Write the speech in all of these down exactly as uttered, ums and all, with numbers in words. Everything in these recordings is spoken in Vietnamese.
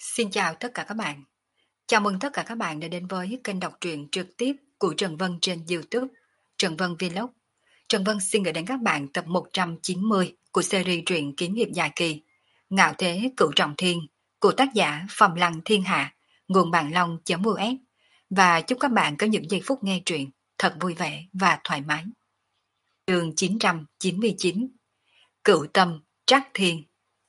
Xin chào tất cả các bạn. Chào mừng tất cả các bạn đã đến với kênh đọc truyện trực tiếp của Trần Vân trên YouTube, Trần Vân Vlog. Trần Vân xin gửi đến các bạn tập một trăm chín mươi của series truyện kiếm hiệp dài kỳ Ngạo Thế Cửu Trọng Thiên của tác giả Phàm Lăng Thiên Hạ, nguồn Bạn Long.us, và chúc các bạn có những giây phút nghe truyện thật vui vẻ và thoải mái. Chương chín trăm chín mươi chín, Cửu Tâm Trắc Thiên.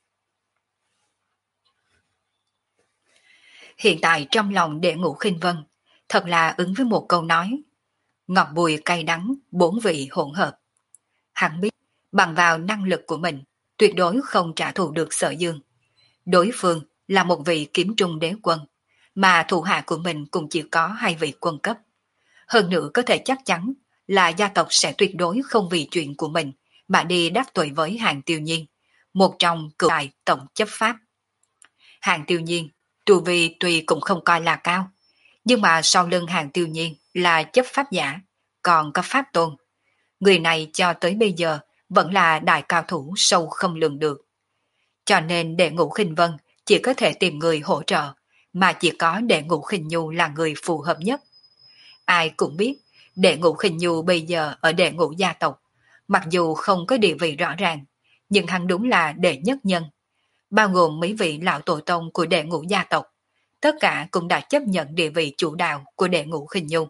Hiện tại trong lòng Đệ Ngũ Khinh Vân thật là ứng với một câu nói: ngọt bùi cay đắng, bốn vị hỗn hợp. Hắn biết bằng vào năng lực của mình tuyệt đối không trả thù được Sở Dương. Đối phương là một vị kiếm trung đế quân, mà thủ hạ của mình cũng chỉ có hai vị quân cấp. Hơn nữa có thể chắc chắn là gia tộc sẽ tuyệt đối không vì chuyện của mình mà đi đắc tội với Hàng Tiêu Nhiên, một trong cửu đại tổng chấp pháp. Hàng Tiêu Nhiên tu vi tuy cũng không coi là cao, nhưng mà sau lưng Hàng Tiêu Nhiên là chấp pháp giả, còn có pháp tôn. Người này cho tới bây giờ vẫn là đại cao thủ sâu không lường được. Cho nên Đệ Ngũ Khinh Vân chỉ có thể tìm người hỗ trợ, mà chỉ có Đệ Ngũ Khinh Nhu là người phù hợp nhất. Ai cũng biết Đệ Ngũ Khinh Nhu bây giờ ở Đệ Ngũ gia tộc, mặc dù không có địa vị rõ ràng, nhưng hắn đúng là đệ nhất nhân. Bao gồm mấy vị lão tổ tông của Đệ Ngũ gia tộc, tất cả cũng đã chấp nhận địa vị chủ đạo của Đệ Ngũ Khinh Nhu.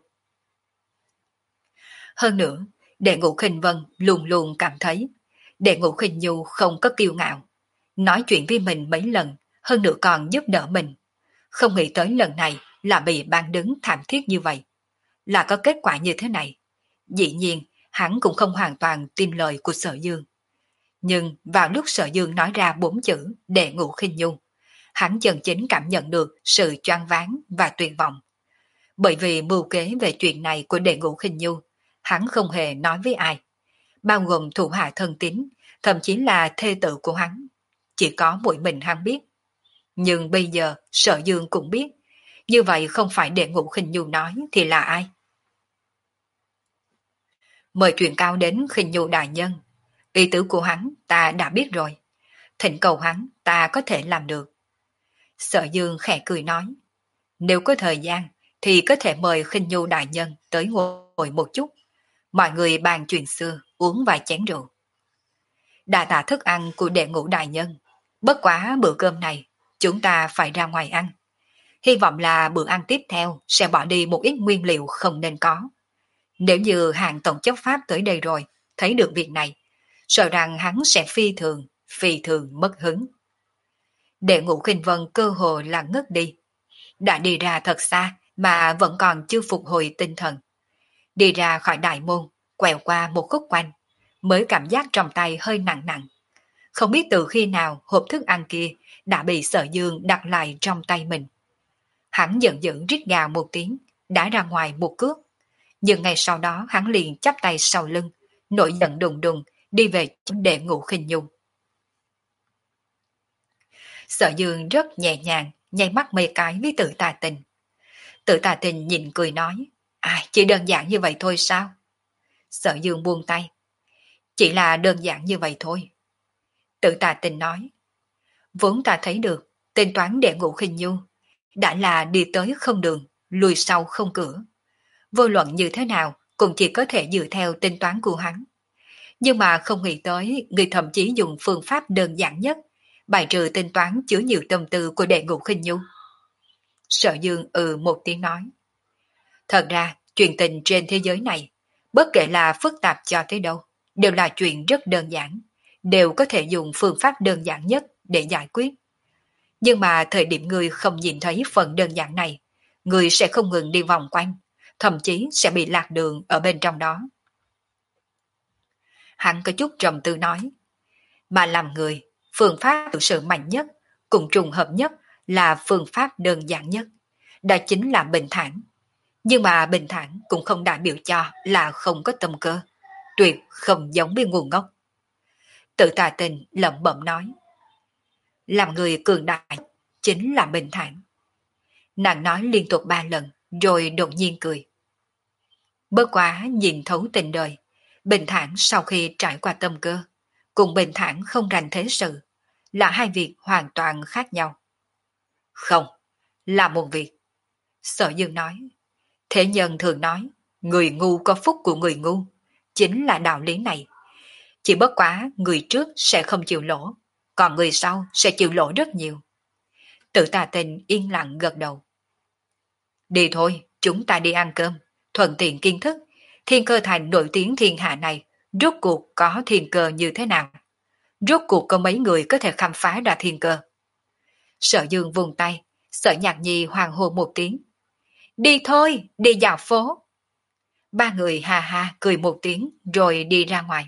Hơn nữa, Đệ Ngũ Khinh Vân luôn luôn cảm thấy Đệ Ngũ Khinh Nhu không có kiêu ngạo, nói chuyện với mình mấy lần, hơn nữa còn giúp đỡ mình. Không nghĩ tới lần này là bị ban đứng thảm thiết như vậy, là có kết quả như thế này. Dĩ nhiên, hắn cũng không hoàn toàn tin lời của Sở Dương. Nhưng vào lúc Sở Dương nói ra bốn chữ Đệ Ngũ Khinh Nhu, hắn chân chính cảm nhận được sự choáng váng và tuyệt vọng. Bởi vì mưu kế về chuyện này của Đệ Ngũ Khinh Nhu, hắn không hề nói với ai, bao gồm thủ hạ thân tín, thậm chí là thê tử của hắn. Chỉ có mỗi mình hắn biết. Nhưng bây giờ Sở Dương cũng biết, như vậy không phải Đệ Ngũ Khinh Nhu nói thì là ai? Mời truyền cao đến Khinh Nhu đại nhân. Ý tứ của hắn ta đã biết rồi. Thỉnh cầu hắn ta có thể làm được. Sở Dương khẽ cười nói, nếu có thời gian thì có thể mời Khinh Nhu đại nhân tới ngồi một chút. Mọi người bàn chuyện xưa, uống vài chén rượu. Đà tạ thức ăn của Đệ Ngũ đại nhân. Bất quá bữa cơm này chúng ta phải ra ngoài ăn. Hy vọng là bữa ăn tiếp theo sẽ bỏ đi một ít nguyên liệu không nên có. Nếu như Hàng tổng chấp pháp tới đây rồi thấy được việc này, sợ rằng hắn sẽ phi thường, phi thường mất hứng. Đệ Ngũ Khinh Vân cơ hồ là ngất đi. Đã đi ra thật xa mà vẫn còn chưa phục hồi tinh thần. Đi ra khỏi đại môn, quẹo qua một khúc quanh, mới cảm giác trong tay hơi nặng nặng. Không biết từ khi nào hộp thức ăn kia đã bị Sở Dương đặt lại trong tay mình. Hắn giận dữ rít gào một tiếng, đã ra ngoài một cước. Nhưng ngay sau đó hắn liền chắp tay sau lưng, nổi giận đùng đùng đi về Đệ Ngũ Khinh Nhu. Sở Dương rất nhẹ nhàng nháy mắt mấy cái với Tự Tà Tình. Tự Tà Tình nhìn cười nói, à, chỉ đơn giản như vậy thôi sao? Sở Dương buông tay, chỉ là đơn giản như vậy thôi. Tự Tà Tình nói, vốn ta thấy được tên toán Đệ Ngũ Khinh Nhu đã là đi tới không đường, lùi sau không cửa. Vô luận như thế nào cũng chỉ có thể dựa theo tính toán của hắn. Nhưng mà không nghĩ tới người thậm chí dùng phương pháp đơn giản nhất bài trừ tính toán chứa nhiều tâm tư của Đệ Ngũ Khinh Nhu. Sở Dương ừ một tiếng nói, thật ra chuyện tình trên thế giới này, bất kể là phức tạp cho tới đâu, đều là chuyện rất đơn giản, đều có thể dùng phương pháp đơn giản nhất để giải quyết. Nhưng mà thời điểm người không nhìn thấy phần đơn giản này, người sẽ không ngừng đi vòng quanh, thậm chí sẽ bị lạc đường ở bên trong đó. Hắn có chút trầm tư nói, mà làm người, phương pháp thực sự mạnh nhất, cùng trùng hợp nhất là phương pháp đơn giản nhất, đó chính là bình thản. Nhưng mà bình thản cũng không đại biểu cho là không có tâm cơ, tuyệt không giống với ngu ngốc. Tự Tà Tình lẩm bẩm nói, làm người cường đại chính là bình thản. Nàng nói liên tục ba lần, rồi đột nhiên cười. Bất quá nhìn thấu tình đời, bình thản sau khi trải qua tâm cơ, cùng bình thản không rành thế sự, là hai việc hoàn toàn khác nhau. Không, là một việc. Sở Dương nói. Thế nhân thường nói, người ngu có phúc của người ngu. Chính là đạo lý này. Chỉ bất quá người trước sẽ không chịu lỗ, còn người sau sẽ chịu lỗ rất nhiều. Tự Tà Tình yên lặng gật đầu. Đi thôi, chúng ta đi ăn cơm, thuận tiện kiến thức. Thiên Cơ Thành nổi tiếng thiên hạ này, rốt cuộc có thiên cơ như thế nào? Rốt cuộc có mấy người có thể khám phá ra thiên cơ? Sở Dương vùng tay, Sở Nhạc Nhi hoàng hô một tiếng. Đi thôi, đi dạo phố. Ba người ha ha cười một tiếng rồi đi ra ngoài.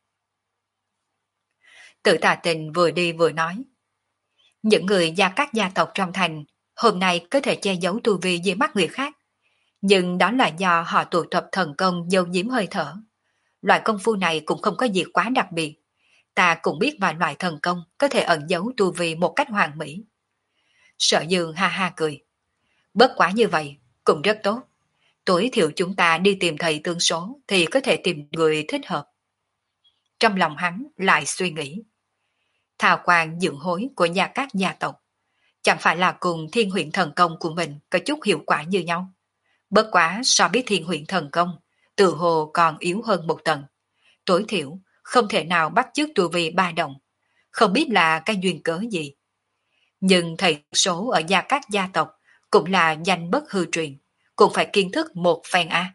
Tự Tà Tình vừa đi vừa nói. Những người gia các gia tộc trong thành hôm nay có thể che giấu tu vi dưới mắt người khác. Nhưng đó là do họ tụ tập thần công giấu giếm hơi thở. Loại công phu này cũng không có gì quá đặc biệt. Ta cũng biết vài loại thần công có thể ẩn giấu tu vi một cách hoàn mỹ. Sở Dương ha ha cười. Bất quá như vậy, cũng rất tốt. Tối thiểu chúng ta đi tìm thầy tương số thì có thể tìm người thích hợp. Trong lòng hắn lại suy nghĩ. Thảo quan dưỡng hối của nhà các gia tộc chẳng phải là cùng thiên huyện thần công của mình có chút hiệu quả như nhau. Bất quá so với thiên huyện thần công, tự hồ còn yếu hơn một tầng. Tối thiểu không thể nào bắt chước tu vi ba đồng. Không biết là cái duyên cớ gì. Nhưng thầy số ở gia các gia tộc cũng là danh bất hư truyền, cũng phải kiến thức một phen a.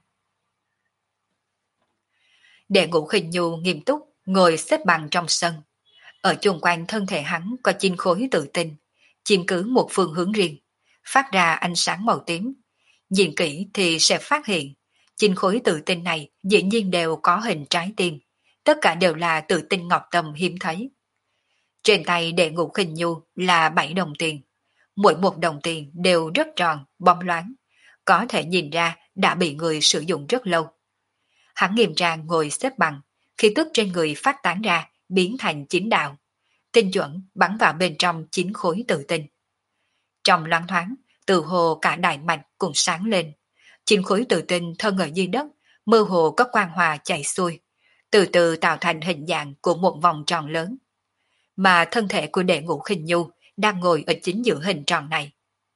Đệ Ngũ Khinh Nhu nghiêm túc ngồi xếp bằng trong sân. Ở chung quanh thân thể hắn có chín khối tự tinh, chiếm cứ một phương hướng riêng, phát ra ánh sáng màu tím. Nhìn kỹ thì sẽ phát hiện, chín khối tự tinh này dĩ nhiên đều có hình trái tim, tất cả đều là tự tinh ngọc tâm hiếm thấy. Trên tay Đệ Ngũ Khinh Nhu là bảy đồng tiền, mỗi một đồng tiền đều rất tròn, bóng loáng, có thể nhìn ra đã bị người sử dụng rất lâu. Hắn nghiêm trang ngồi xếp bằng, khí tức trên người phát tán ra biến thành chín đạo, tinh chuẩn bắn vào bên trong chín khối tự tinh. Trong loáng thoáng, từ hồ cả đại mạch cũng sáng lên, chín khối tự tinh thân ở dưới đất, mơ hồ có quang hòa chảy xuôi, từ từ tạo thành hình dạng của một vòng tròn lớn. Mà thân thể của Đệ Ngũ Khinh Nhu đang ngồi ở chính giữa hình tròn này.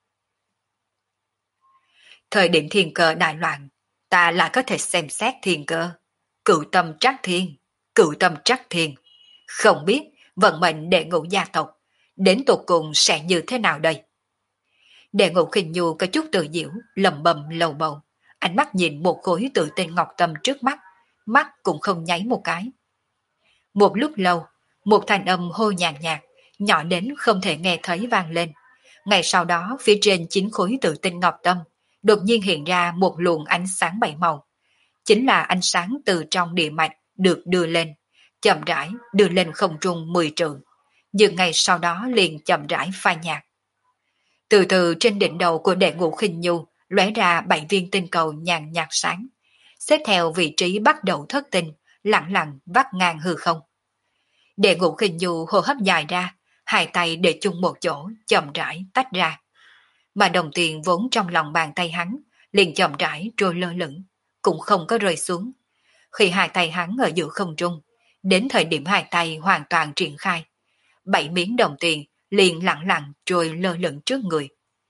Thời điểm thiên cơ đại loạn, ta lại có thể xem xét thiên cơ. Cửu tâm trắc thiên, cửu tâm trắc thiên. Không biết vận mệnh Đệ Ngũ gia tộc đến tột cùng sẽ như thế nào đây? Đệ Ngũ Khinh Nhu có chút tự diễu, lầm bầm lầu bầu, ánh mắt nhìn một khối tự tinh ngọc tâm trước mắt, mắt cũng không nháy một cái. Một lúc lâu, một thanh âm hô nhàn nhạt, nhỏ đến không thể nghe thấy vang lên. Ngay sau đó, phía trên chín khối tự tinh ngọc tâm, đột nhiên hiện ra một luồng ánh sáng bảy màu. Chính là ánh sáng từ trong địa mạch được đưa lên, chậm rãi đưa lên không trung mười trượng, nhưng ngay sau đó liền chậm rãi phai nhạt. Từ từ trên đỉnh đầu của Đệ Ngũ Khinh Nhu lóe ra bảy viên tinh cầu nhàn nhạt sáng, xếp theo vị trí bắt đầu thất tinh, lặng lặng vắt ngang hư không. Đệ Ngũ Khinh Nhu hô hấp dài ra, hai tay để chung một chỗ, chậm rãi tách ra. Mà đồng tiền vốn trong lòng bàn tay hắn, liền chậm rãi trôi lơ lửng, cũng không có rơi xuống. Khi hai tay hắn ở giữa không trung, đến thời điểm hai tay hoàn toàn triển khai, bảy miếng đồng tiền liền lặng lặng trôi lơ lửng trước người.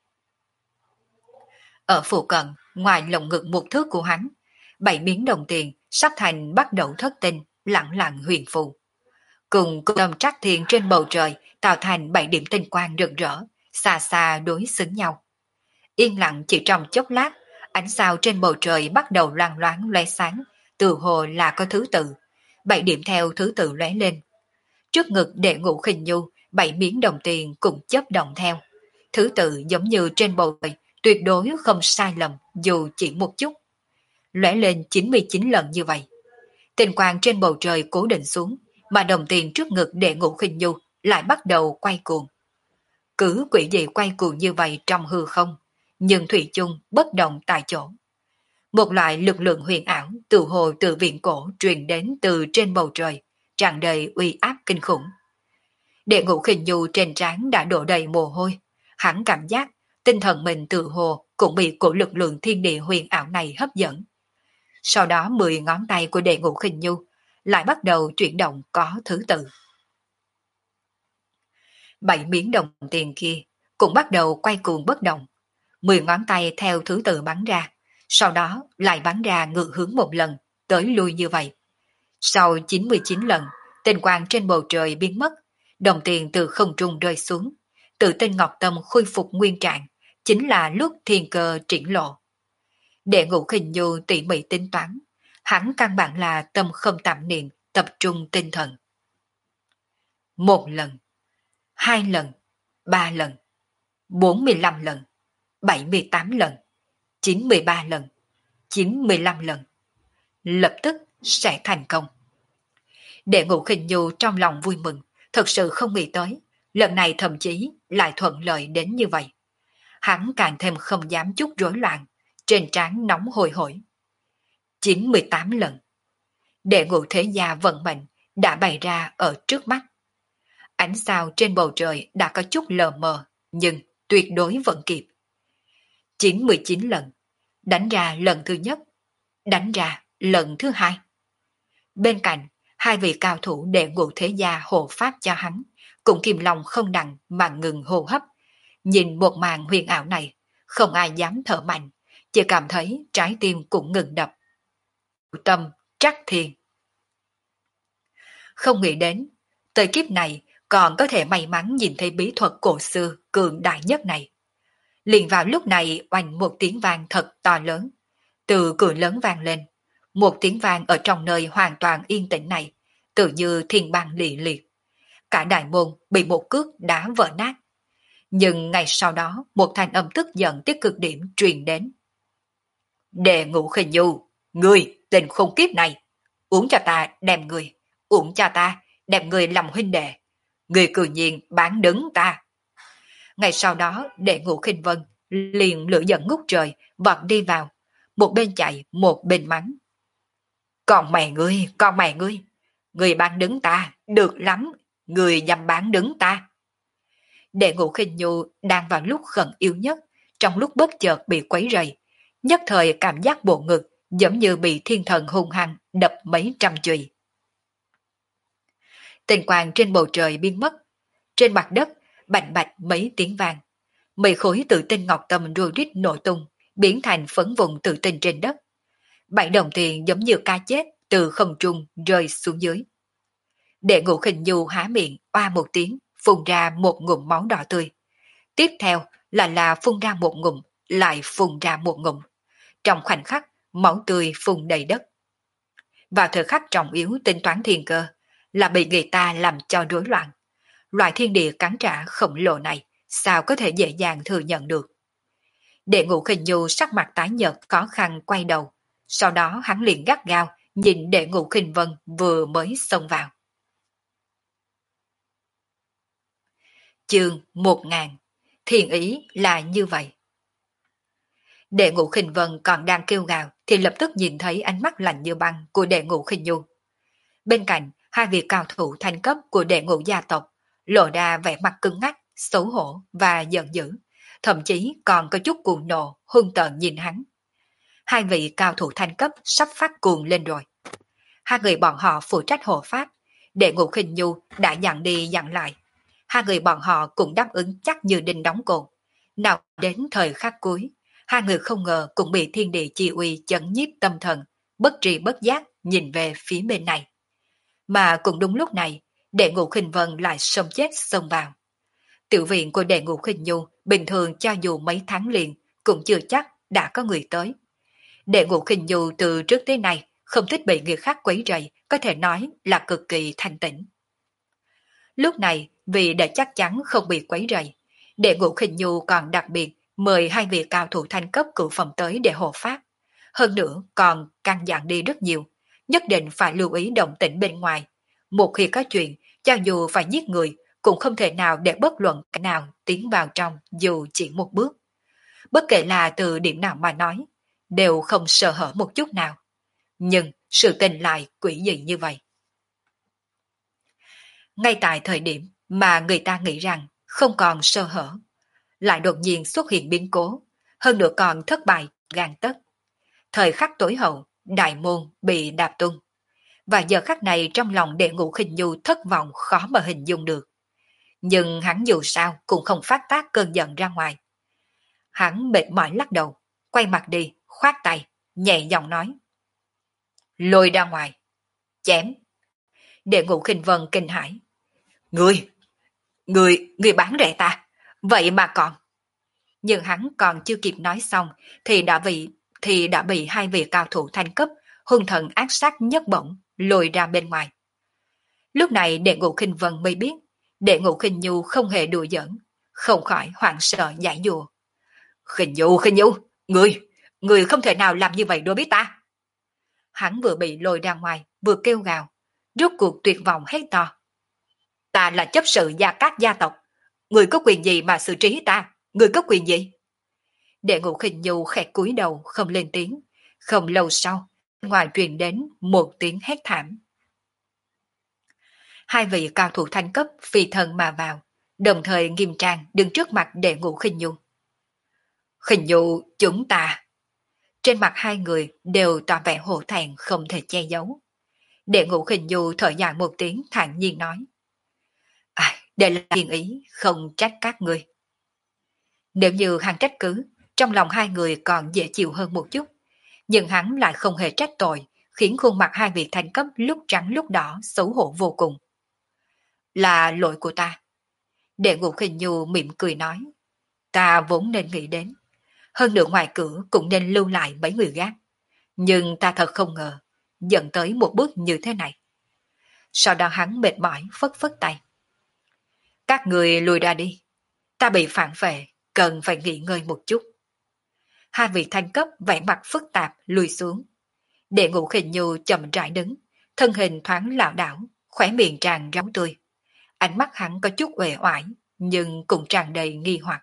Ở phụ cận, ngoài lồng ngực một thước của hắn, bảy miếng đồng tiền sắp thành bắt đầu thất tinh, lặng lặng huyền phù. Cùng cửu tâm trắc thiên trên bầu trời tạo thành bảy điểm tinh quang rực rỡ, xa xa đối xứng nhau. Yên lặng chỉ trong chốc lát, ánh sao trên bầu trời bắt đầu loang loáng lóe sáng, từ hồ là có thứ tự, bảy điểm theo thứ tự lóe lên. Trước ngực Đệ Ngũ Khinh Nhu, bảy miếng đồng tiền cũng chớp động theo. Thứ tự giống như trên bầu trời, tuyệt đối không sai lầm dù chỉ một chút. Lóe lên chín mươi chín lần như vậy. Tinh quang trên bầu trời cố định xuống, mà đồng tiền trước ngực Đệ Ngũ Khinh Nhu lại bắt đầu quay cuồng. Cứ quỷ dị quay cuồng như vậy trong hư không, nhưng thủy chung bất động tại chỗ. Một loại lực lượng huyền ảo từ hồ từ viện cổ truyền đến từ trên bầu trời, tràn đầy uy áp kinh khủng. Đệ Ngũ Khinh Nhu trên trán đã đổ đầy mồ hôi, hắn cảm giác tinh thần mình từ hồ cũng bị cổ lực lượng thiên địa huyền ảo này hấp dẫn. Sau đó mười ngón tay của Đệ Ngũ Khinh Nhu lại bắt đầu chuyển động có thứ tự. Bảy miếng đồng tiền kia cũng bắt đầu quay cuồng bất động. Mười ngón tay theo thứ tự bắn ra, sau đó lại bắn ra ngược hướng một lần, tới lui như vậy. Sau chín mươi chín lần, tinh quang trên bầu trời biến mất, đồng tiền từ không trung rơi xuống, tự tinh ngọc tâm khôi phục nguyên trạng, chính là lúc thiên cơ triển lộ. Đệ ngũ khinh nhu tỉ mỉ tính toán, hắn căn bản là tâm không tạm niệm, tập trung tinh thần. Một lần, hai lần, ba lần, bốn mươi lăm lần, bảy mươi tám lần, chín mươi ba lần, chín mươi lăm lần. Lập tức sẽ thành công. Đệ ngũ khinh nhu trong lòng vui mừng, thật sự không nghĩ tới, lần này thậm chí lại thuận lợi đến như vậy. Hắn càng thêm không dám chút rối loạn, trên trán nóng hôi hổi. chín mươi tám lần. Đệ ngũ thế gia vận mệnh đã bày ra ở trước mắt. Ánh sao trên bầu trời đã có chút lờ mờ, nhưng tuyệt đối vẫn kịp. chín mươi chín lần. Đánh ra lần thứ nhất, đánh ra lần thứ hai. Bên cạnh, hai vị cao thủ đệ ngũ thế gia hộ pháp cho hắn, cũng kìm lòng không đặng mà ngừng hô hấp. Nhìn một màn huyền ảo này, không ai dám thở mạnh, chỉ cảm thấy trái tim cũng ngừng đập. Tâm trắc thiên. Không nghĩ đến, tới kiếp này còn có thể may mắn nhìn thấy bí thuật cổ xưa cường đại nhất này. Liền vào lúc này oanh một tiếng vang thật to lớn, từ cửa lớn vang lên. Một tiếng vang ở trong nơi hoàn toàn yên tĩnh này, tự như thiên băng lì liệt. Cả đại môn bị một cước đá vỡ nát. Nhưng ngày sau đó, một thanh âm tức giận tới cực điểm truyền đến. Đệ ngũ khinh nhu, ngươi tình khôn kiếp này, uống cho ta đem người, uống cho ta đem người làm huynh đệ. Người cư nhiên bán đứng ta. Ngày sau đó, đệ ngũ khinh vân liền lửa giận ngút trời, vọt đi vào, một bên chạy, một bên mắng. Còn mẹ ngươi, còn mẹ ngươi, ngươi bán đứng ta, được lắm, ngươi dám bán đứng ta. Đệ ngũ khinh nhu đang vào lúc khẩn yếu nhất, trong lúc bất chợt bị quấy rầy, nhất thời cảm giác bộ ngực giống như bị thiên thần hung hăng đập mấy trăm chùy. Tình quang trên bầu trời biến mất, trên mặt đất bạch bạch mấy tiếng vang, mấy khối tự tinh ngọc tâm rùa rít nổ tung, biến thành phấn vụn tự tinh trên đất. Bảy đồng tiền giống như cá chết từ không trung rơi xuống dưới. Đệ ngũ khinh nhu há miệng oa một tiếng, phun ra một ngụm máu đỏ tươi. Tiếp theo là là phun ra một ngụm, lại phun ra một ngụm. Trong khoảnh khắc, máu tươi phun đầy đất. Vào thời khắc trọng yếu tính toán thiên cơ, là bị người ta làm cho rối loạn. Loại thiên địa cắn trả khổng lồ này, sao có thể dễ dàng thừa nhận được. Đệ ngũ khinh nhu sắc mặt tái nhợt khó khăn quay đầu. Sau đó hắn liền gắt gao, nhìn đệ ngũ khinh vân vừa mới xông vào. Chương một ngàn. Thiền ý là như vậy. Đệ ngũ khinh vân còn đang kêu gào thì lập tức nhìn thấy ánh mắt lạnh như băng của đệ ngũ khinh nhu. Bên cạnh, hai vị cao thủ thanh cấp của đệ ngũ gia tộc lộ ra vẻ mặt cứng ngắc, xấu hổ và giận dữ, thậm chí còn có chút cuồng nộ, hung tợn nhìn hắn. Hai vị cao thủ thanh cấp sắp phát cuồng lên rồi. Hai người bọn họ phụ trách hộ pháp, đệ ngũ khinh nhu đã dặn đi dặn lại. Hai người bọn họ cũng đáp ứng chắc như đinh đóng cột. Nào đến thời khắc cuối, hai người không ngờ cũng bị thiên địa chi uy chấn nhiếp tâm thần, bất tri bất giác nhìn về phía bên này. Mà cũng đúng lúc này, đệ ngũ khinh vân lại xông chết xông vào. Tiểu viện của đệ ngũ khinh nhu bình thường cho dù mấy tháng liền cũng chưa chắc đã có người tới. Đệ ngũ khinh nhu từ trước tới nay không thích bị người khác quấy rầy, có thể nói là cực kỳ thanh tĩnh. Lúc này, vì để chắc chắn không bị quấy rầy, đệ ngũ khinh nhu còn đặc biệt mời hai vị cao thủ thanh cấp cửu phẩm tới để hộ pháp. Hơn nữa còn căn dặn đi rất nhiều, nhất định phải lưu ý động tĩnh bên ngoài. Một khi có chuyện, cho dù phải giết người, cũng không thể nào để bất luận cái nào tiến vào trong dù chỉ một bước. Bất kể là từ điểm nào mà nói, đều không sơ hở một chút nào. Nhưng sự tình lại quỷ dị như vậy. Ngay tại thời điểm mà người ta nghĩ rằng không còn sơ hở, lại đột nhiên xuất hiện biến cố, hơn nữa còn thất bại gan tất. Thời khắc tối hậu, đại môn bị đạp tung. Và giờ khắc này trong lòng đệ ngũ khinh nhu thất vọng khó mà hình dung được. Nhưng hắn dù sao cũng không phát tác cơn giận ra ngoài. Hắn mệt mỏi lắc đầu, quay mặt đi, khoát tay, nhẹ giọng nói. Lôi ra ngoài, chém. Đệ Ngũ Khinh Vân kinh hãi. Ngươi, ngươi, ngươi bán rẻ ta, vậy mà còn. Nhưng hắn còn chưa kịp nói xong thì đã bị thì đã bị hai vị cao thủ thanh cấp hung thần ác sát nhất bổng lôi ra bên ngoài. Lúc này Đệ Ngũ Khinh Vân mới biết Đệ Ngũ Khinh Nhu không hề đùa giỡn, không khỏi hoảng sợ giải dùa. Khinh Nhu, Khinh Nhu, ngươi, ngươi không thể nào làm như vậy đối với ta. Hắn vừa bị lôi ra ngoài, vừa kêu gào, rốt cuộc tuyệt vọng hét to. Ta là chấp sự gia các gia tộc, ngươi có quyền gì mà xử trí ta, ngươi có quyền gì? Đệ Ngũ Khinh Nhu khẽ cúi đầu không lên tiếng, không lâu sau, ngoài truyền đến một tiếng hét thảm. Hai vị cao thủ thanh cấp phi thân mà vào, đồng thời nghiêm trang đứng trước mặt Đệ Ngũ Khinh Nhu. Khinh Nhu, chúng ta. Trên mặt hai người đều tỏ vẻ hổ thẹn không thể che giấu. Đệ Ngũ Khinh Nhu thở dài một tiếng thản nhiên nói. À, đây là thiên ý, không trách các ngươi. Nếu như hắn trách cứ, trong lòng hai người còn dễ chịu hơn một chút, nhưng hắn lại không hề trách tội, khiến khuôn mặt hai vị thanh cấp lúc trắng lúc đỏ xấu hổ vô cùng. Là lỗi của ta. Đệ Ngũ Khinh Nhu mỉm cười nói. Ta vốn nên nghĩ đến. Hơn nữa ngoài cửa cũng nên lưu lại mấy người gác. Nhưng ta thật không ngờ, dẫn tới một bước như thế này. Sau đó hắn mệt mỏi phất phất tay. Các người lùi ra đi. Ta bị phản vệ, cần phải nghỉ ngơi một chút. Hai vị thanh cấp vẻ mặt phức tạp lùi xuống. Đệ Ngũ Khinh Nhu chậm rãi đứng, thân hình thoáng lảo đảo, khóe miệng tràn máu tươi. Ánh mắt hắn có chút uể oải, nhưng cũng tràn đầy nghi hoặc.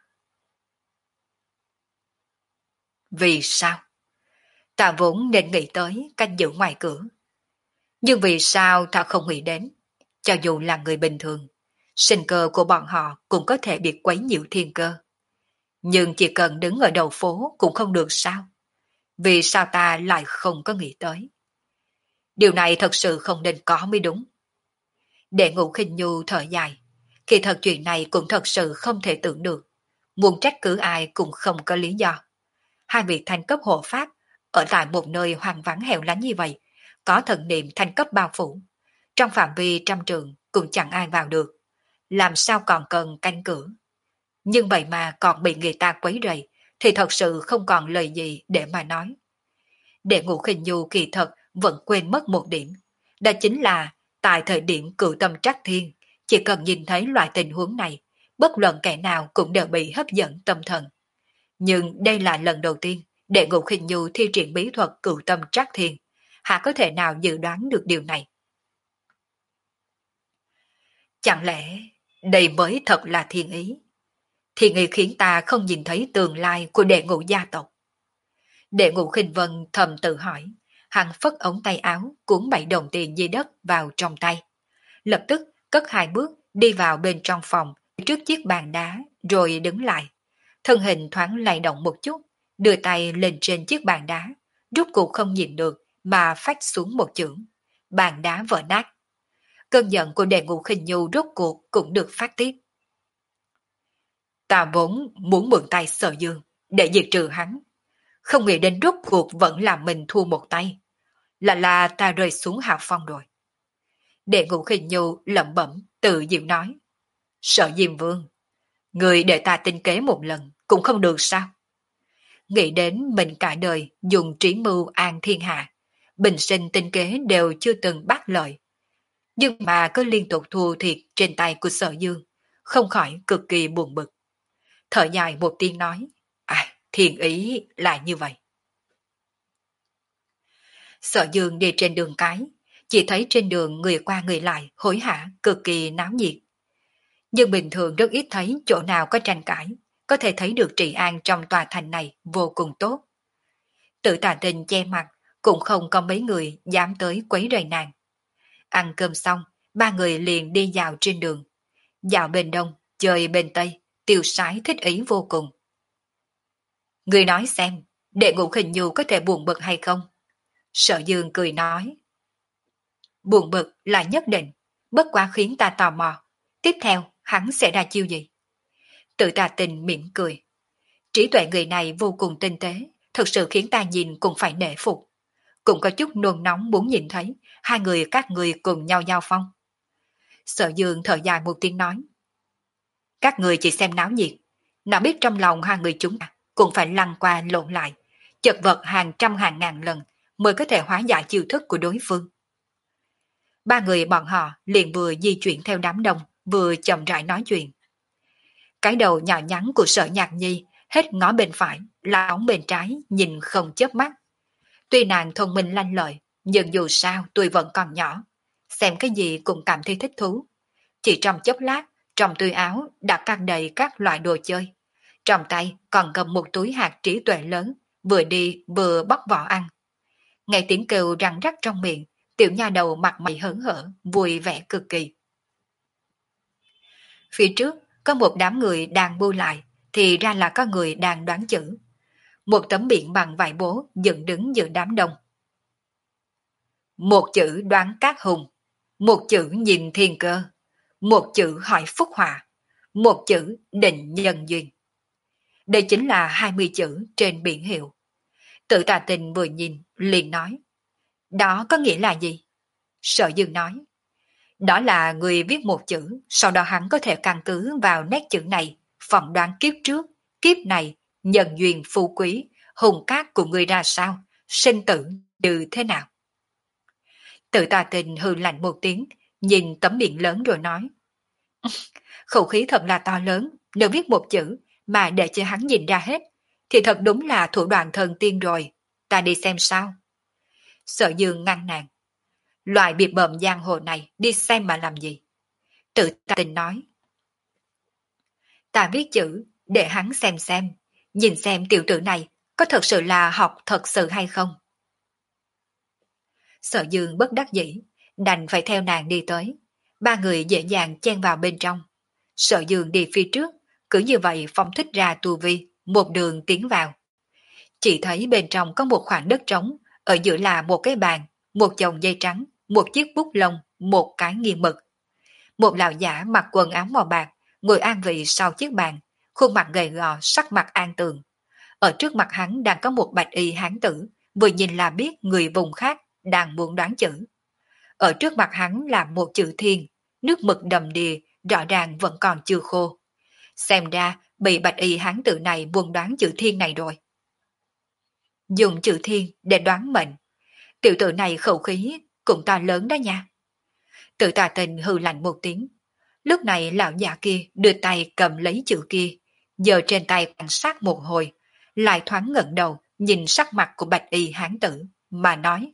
Vì sao? Ta vốn nên nghĩ tới canh giữ ngoài cửa. Nhưng vì sao ta không nghĩ đến? Cho dù là người bình thường, sinh cơ của bọn họ cũng có thể bị quấy nhiễu thiên cơ. Nhưng chỉ cần đứng ở đầu phố cũng không được sao? Vì sao ta lại không có nghĩ tới? Điều này thật sự không nên có mới đúng. Đệ Ngũ Khinh Nhu thở dài. Khi thật chuyện này cũng thật sự không thể tưởng được. Muốn trách cứ ai cũng không có lý do. Hai vị thanh cấp hộ pháp ở tại một nơi hoang vắng hẻo lánh như vậy, có thần niệm thanh cấp bao phủ. Trong phạm vi trăm trường cũng chẳng ai vào được. Làm sao còn cần canh cửa? Nhưng vậy mà còn bị người ta quấy rầy, thì thật sự không còn lời gì để mà nói. Đệ Ngũ Khinh Nhu kỳ thật vẫn quên mất một điểm. Đó chính là tại thời điểm cửu tâm trắc thiên, chỉ cần nhìn thấy loại tình huống này, bất luận kẻ nào cũng đều bị hấp dẫn tâm thần. Nhưng đây là lần đầu tiên Đệ Ngũ Khinh Nhu thi triển bí thuật cửu tâm trắc thiên, hạ có thể nào dự đoán được điều này? Chẳng lẽ đây mới thật là thiên ý? Thiên ý khiến ta không nhìn thấy tương lai của Đệ Ngũ gia tộc. Đệ Ngũ Khinh Vân thầm tự hỏi, hắn phất ống tay áo cuốn bảy đồng tiền dưới đất vào trong tay. Lập tức cất hai bước đi vào bên trong phòng trước chiếc bàn đá rồi đứng lại. Thân hình thoáng lay động một chút, đưa tay lên trên chiếc bàn đá, rút cuộc không nhìn được mà phách xuống một chưởng. Bàn đá vỡ nát. Cơn giận của Đệ Ngũ Khinh Nhu rốt cuộc cũng được phát tiết. Ta vốn muốn mượn tay Sở Dương để diệt trừ hắn. Không nghĩ đến rốt cuộc vẫn làm mình thua một tay. Là là ta rơi xuống hạ phong rồi. Đệ Ngũ Khinh Nhu lẩm bẩm tự diệu nói. Sở Diêm Vương, người để ta tinh kế một lần cũng không được sao? Nghĩ đến mình cả đời dùng trí mưu an thiên hạ, bình sinh tinh kế đều chưa từng bắt lợi. Nhưng mà cứ liên tục thua thiệt trên tay của Sở Dương, không khỏi cực kỳ buồn bực. Thở dài một tiếng nói, à, thiên ý là như vậy. Sở Dương đi trên đường cái, chỉ thấy trên đường người qua người lại hối hả cực kỳ náo nhiệt. Nhưng bình thường rất ít thấy chỗ nào có tranh cãi, có thể thấy được trị an trong tòa thành này vô cùng tốt. Tự Tà Tình che mặt, cũng không có mấy người dám tới quấy rầy nàng. Ăn cơm xong, ba người liền đi dạo trên đường. Dạo bên đông, chơi bên tây, tiêu sái thích ý vô cùng. Người nói xem, Đệ Ngũ Khinh Nhu có thể buồn bực hay không? Sở Dương cười nói. Buồn bực là nhất định, bất quá khiến ta tò mò. Tiếp theo, hắn sẽ ra chiêu gì? Tự Tà Tình mỉm cười. Trí tuệ người này vô cùng tinh tế, thực sự khiến ta nhìn cũng phải nể phục. Cũng có chút nôn nóng muốn nhìn thấy hai người các người cùng nhau giao phong. Sở Dương thở dài một tiếng nói. Các người chỉ xem náo nhiệt, nào biết trong lòng hai người chúng ta cũng phải lăn qua lộn lại, chật vật hàng trăm hàng ngàn lần mới có thể hóa giải chiêu thức của đối phương. Ba người bọn họ liền vừa di chuyển theo đám đông, vừa chậm rãi nói chuyện. Cái đầu nhỏ nhắn của Sở Nhạc Nhi hết ngó bên phải, lóng bên trái, nhìn không chớp mắt. Tuy nàng thông minh lanh lợi, nhưng dù sao tôi vẫn còn nhỏ, xem cái gì cũng cảm thấy thích thú. Chỉ trong chốc lát, trong túi áo đã căng đầy các loại đồ chơi. Trong tay còn cầm một túi hạt trí tuệ lớn, vừa đi vừa bóc vỏ ăn. Nghe tiếng kêu răng rắc trong miệng, tiểu nha đầu mặt mày hớn hở, vui vẻ cực kỳ. Phía trước có một đám người đang bu lại, thì ra là có người đang đoán chữ. Một tấm biển bằng vải bố dựng đứng giữa đám đông. Một chữ đoán cát hùng, một chữ nhìn thiên cơ, một chữ hỏi phúc họa, một chữ định nhân duyên. Đây chính là hai mươi chữ trên biển hiệu. Tự Tà Tình vừa nhìn, liền nói. Đó có nghĩa là gì? Sở Dương nói. Đó là người viết một chữ, sau đó hắn có thể căn cứ vào nét chữ này, phỏng đoán kiếp trước, kiếp này, nhân duyên phú quý, hùng cát của người ra sao, sinh tử như thế nào. Tự Tà Tình hừ lạnh một tiếng, nhìn tấm biển lớn rồi nói. Khẩu khí thật là to lớn, nếu viết một chữ mà để cho hắn nhìn ra hết, thì thật đúng là thủ đoạn thần tiên rồi, ta đi xem sao. Sở Dương ngăn nàng. Loại biệt bợm giang hồ này đi xem mà làm gì? Tự Tà Tình nói. Ta viết chữ để hắn xem xem, nhìn xem tiểu tử này có thật sự là học thật sự hay không. Sở Dương bất đắc dĩ, đành phải theo nàng đi tới. Ba người dễ dàng chen vào bên trong. Sở Dương đi phía trước, cứ như vậy phóng thích ra tu vi, một đường tiến vào. Chỉ thấy bên trong có một khoảng đất trống, ở giữa là một cái bàn, một chồng dây trắng, một chiếc bút lông, một cái nghiêng mực. Một lão giả mặc quần áo màu bạc, ngồi an vị sau chiếc bàn, khuôn mặt gầy gò, sắc mặt an tường. Ở trước mặt hắn đang có một bạch y hán tử, vừa nhìn là biết người vùng khác đang muốn đoán chữ. Ở trước mặt hắn là một chữ thiên, nước mực đầm đìa, rõ ràng vẫn còn chưa khô. Xem ra bị bạch y hán tử này buôn đoán chữ thiên này rồi. Dùng chữ thiên để đoán mệnh. Tiểu tử này khẩu khí cũng to lớn đó nha. Tự Tà Tình hừ lạnh một tiếng. Lúc này lão già kia đưa tay cầm lấy chữ kia, giờ trên tay quan sát một hồi, lại thoáng ngẩng đầu nhìn sắc mặt của bạch y hán tử, mà nói.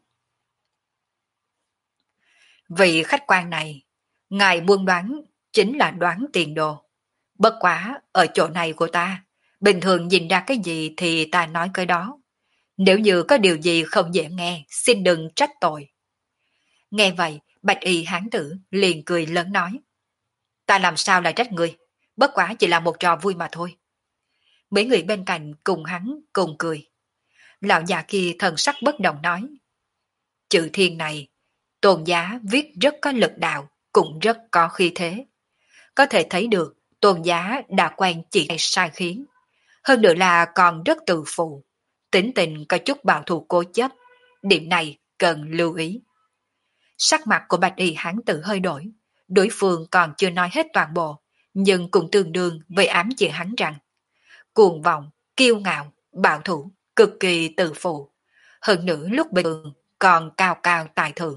Vị khách quan này, ngài buôn đoán chính là đoán tiền đồ. Bất quá ở chỗ này của ta, bình thường nhìn ra cái gì thì ta nói cái đó. Nếu như có điều gì không dễ nghe, xin đừng trách tội. Nghe vậy, bạch y hán tử liền cười lớn nói. Ta làm sao lại trách người, bất quá chỉ là một trò vui mà thôi. Mấy người bên cạnh cùng hắn cùng cười. Lão già kia thần sắc bất động nói. Chữ thiên này, Tôn giá viết rất có lực đạo, cũng rất có khí thế. Có thể thấy được Tôn giá đã quen chỉ hay sai khiến. Hơn nữa là còn rất tự phụ, tính tình có chút bảo thủ cố chấp. Điểm này cần lưu ý. Sắc mặt của bạch y hán tử hơi đổi. Đối phương còn chưa nói hết toàn bộ, nhưng cũng tương đương với ám chỉ hắn rằng cuồng vọng, kiêu ngạo, bảo thủ, cực kỳ tự phụ. Hơn nữa lúc bình thường còn cao cao tài thượng.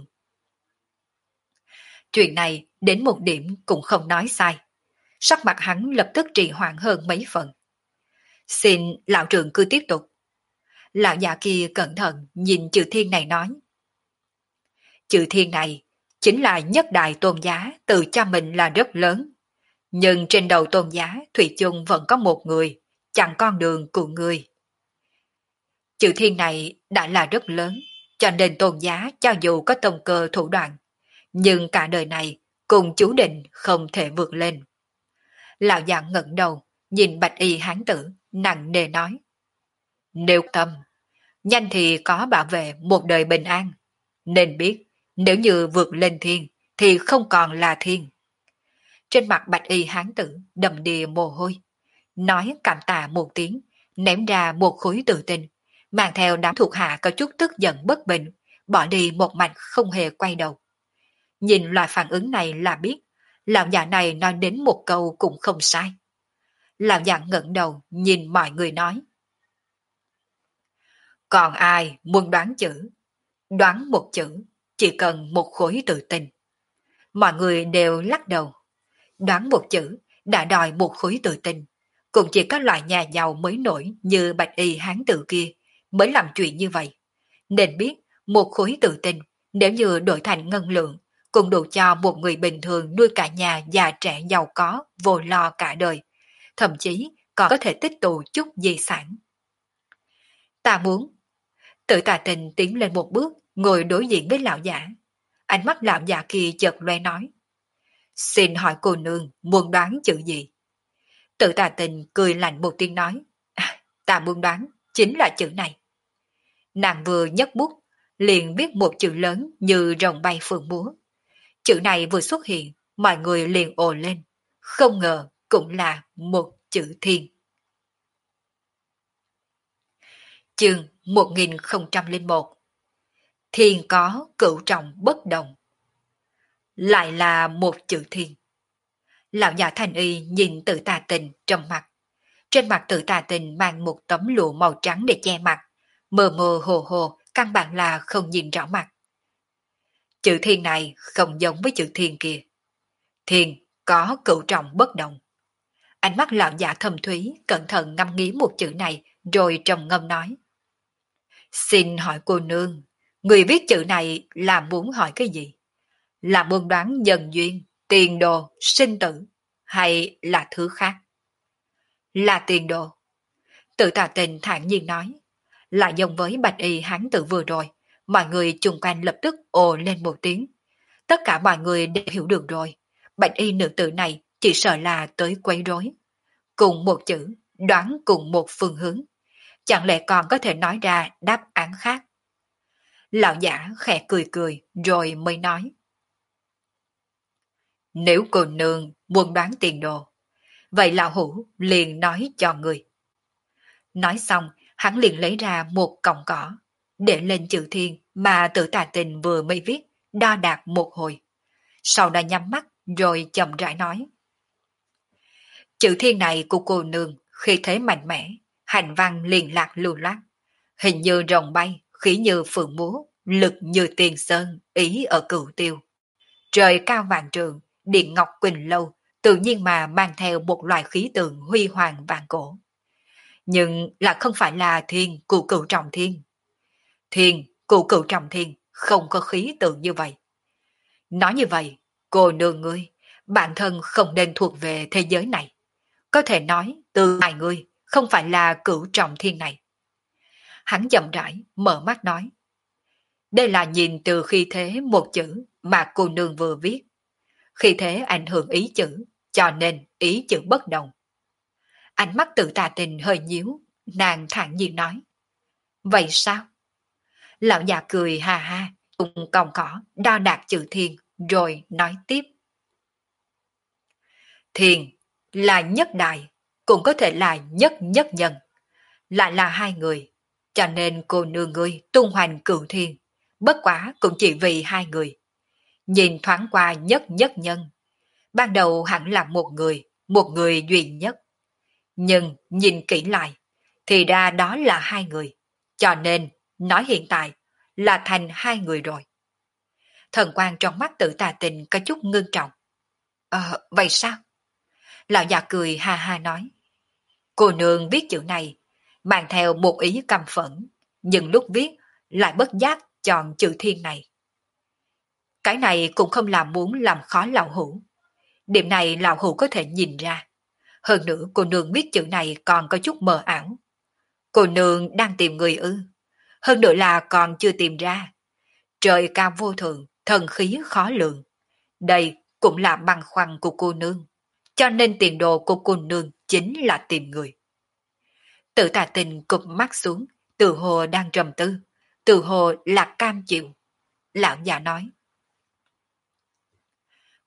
Chuyện này đến một điểm cũng không nói sai. Sắc mặt hắn lập tức trì hoãn hơn mấy phần. Xin lão trưởng cứ tiếp tục. Lão già kia cẩn thận nhìn chữ thiên này nói. Chữ thiên này chính là nhất đại tôn giá tự cho mình là rất lớn. Nhưng trên đầu tôn giá thủy chung vẫn có một người, chặn con đường của người. Chữ thiên này đã là rất lớn, cho nên tôn giá cho dù có tông cơ thủ đoạn, nhưng cả đời này cùng chú định không thể vượt lên. Lão già ngẩng đầu, nhìn bạch y hán tử, nặng nề nói. Nếu tâm, nhanh thì có bảo vệ một đời bình an. Nên biết, nếu như vượt lên thiên, thì không còn là thiên. Trên mặt bạch y hán tử đầm đìa mồ hôi, nói cảm tạ một tiếng, ném ra một khối tự tinh, mang theo đám thuộc hạ có chút tức giận bất bình, bỏ đi một mạch không hề quay đầu. Nhìn loại phản ứng này là biết, lão già này nói đến một câu cũng không sai. Lão già ngẩng đầu nhìn mọi người nói. Còn ai muốn đoán chữ? Đoán một chữ, chỉ cần một khối tự tin. Mọi người đều lắc đầu. Đoán một chữ, đã đòi một khối tự tin. Cũng chỉ có loại nhà giàu mới nổi như bạch y hán tử kia mới làm chuyện như vậy. Nên biết một khối tự tin nếu như đổi thành ngân lượng cũng đủ cho một người bình thường nuôi cả nhà già trẻ giàu có vô lo cả đời. Thậm chí còn có thể tích tụ chút di sản. Ta muốn. Tự Tà Tình tiến lên một bước, ngồi đối diện với lão giả. Ánh mắt lão giả kia chợt loe nói. Xin hỏi cô nương muốn đoán chữ gì? Tự Tà Tình cười lạnh một tiếng nói. À, ta muốn đoán chính là chữ này. Nàng vừa nhấc bút, liền viết một chữ lớn như rồng bay phượng múa. Chữ này vừa xuất hiện, mọi người liền ồ lên. Không ngờ cũng là một chữ thiên. Chương một nghìn không trăm lẻ một. Thiên có cửu trọng bất đồng. Lại là một chữ thiên. Lão già Thành Y nhìn Tự Tà Tình trầm mặt. Trên mặt Tự Tà Tình mang một tấm lụa màu trắng để che mặt. Mơ mơ hồ hồ, căn bản là không nhìn rõ mặt. Chữ thiên này không giống với chữ thiên kia. Thiên có cửu trọng bất đồng. Ánh mắt lão già thâm thúy cẩn thận ngâm nghĩ một chữ này rồi trầm ngâm nói. Xin hỏi cô nương, người viết chữ này là muốn hỏi cái gì? Là muốn đoán nhân duyên, tiền đồ, sinh tử, hay là thứ khác? Là tiền đồ. Tự Tà Tình thản nhiên nói. Lại giống với bạch y hán tử vừa rồi, mọi người chung quanh lập tức ồ lên một tiếng. Tất cả mọi người đều hiểu được rồi. Bạch y nữ tử này chỉ sợ là tới quấy rối. Cùng một chữ, đoán cùng một phương hướng. Chẳng lẽ còn có thể nói ra đáp án khác? Lão giả khẽ cười cười rồi mới nói. Nếu cô nương muốn đoán tiền đồ, vậy lão hủ liền nói cho người. Nói xong, hắn liền lấy ra một cọng cỏ, để lên chữ thiên mà Tự Tà Tình vừa mới viết, đo đạc một hồi. Sau đó nhắm mắt rồi chậm rãi nói. Chữ thiên này của cô nương khi thế mạnh mẽ, hành văn liền lạc lưu loát, hình như rồng bay, khí như phượng múa, lực như tiền sơn, ý ở cửu tiêu. Trời cao vạn trường, điện ngọc quỳnh lâu, tự nhiên mà mang theo một loại khí tượng huy hoàng vạn cổ. Nhưng là không phải là thiên cụ cửu trọng thiên. Thiên cụ cửu trọng thiên không có khí tượng như vậy. Nói như vậy, cô nương ngươi, bản thân không nên thuộc về thế giới này. Có thể nói từ hai người không phải là cửu trọng thiên này. Hắn chậm rãi mở mắt nói. Đây là nhìn từ khi thế một chữ mà cô nương vừa viết. Khi thế ảnh hưởng ý chữ, cho nên ý chữ bất đồng. Ánh mắt Tự Tà Tình hơi nhíu, nàng thản nhiên nói. Vậy sao? Lão già cười ha ha, cùng còng cỏ, đo đạc chữ thiên, rồi nói tiếp. Thiên là nhất đại, cũng có thể là nhất nhất nhân. Lại là hai người, cho nên cô nương ngươi tung hoành cửu thiên, bất quá cũng chỉ vì hai người. Nhìn thoáng qua nhất nhất nhân, ban đầu hẳn là một người, một người duy nhất. Nhưng nhìn kỹ lại, thì ra đó là hai người, cho nên nói hiện tại là thành hai người rồi. Thần quang trong mắt Tự Tà Tình có chút ngưng trọng. Ờ, vậy sao? Lão già cười ha ha nói. Cô nương viết chữ này, mang theo một ý căm phẫn, nhưng lúc viết lại bất giác chọn chữ thiên này. Cái này cũng không làm muốn làm khó lão hủ. Điểm này lão hủ có thể nhìn ra. Hơn nữa cô nương viết chữ này còn có chút mờ ảo. Cô nương đang tìm người ư. Hơn nữa là còn chưa tìm ra. Trời cao vô thượng, thần khí khó lường. Đây cũng là băn khoăn của cô nương. Cho nên tiền đồ của cô nương chính là tìm người. Tự Tà Tình cụp mắt xuống, tự hồ đang trầm tư, tự hồ là cam chịu. Lão già nói.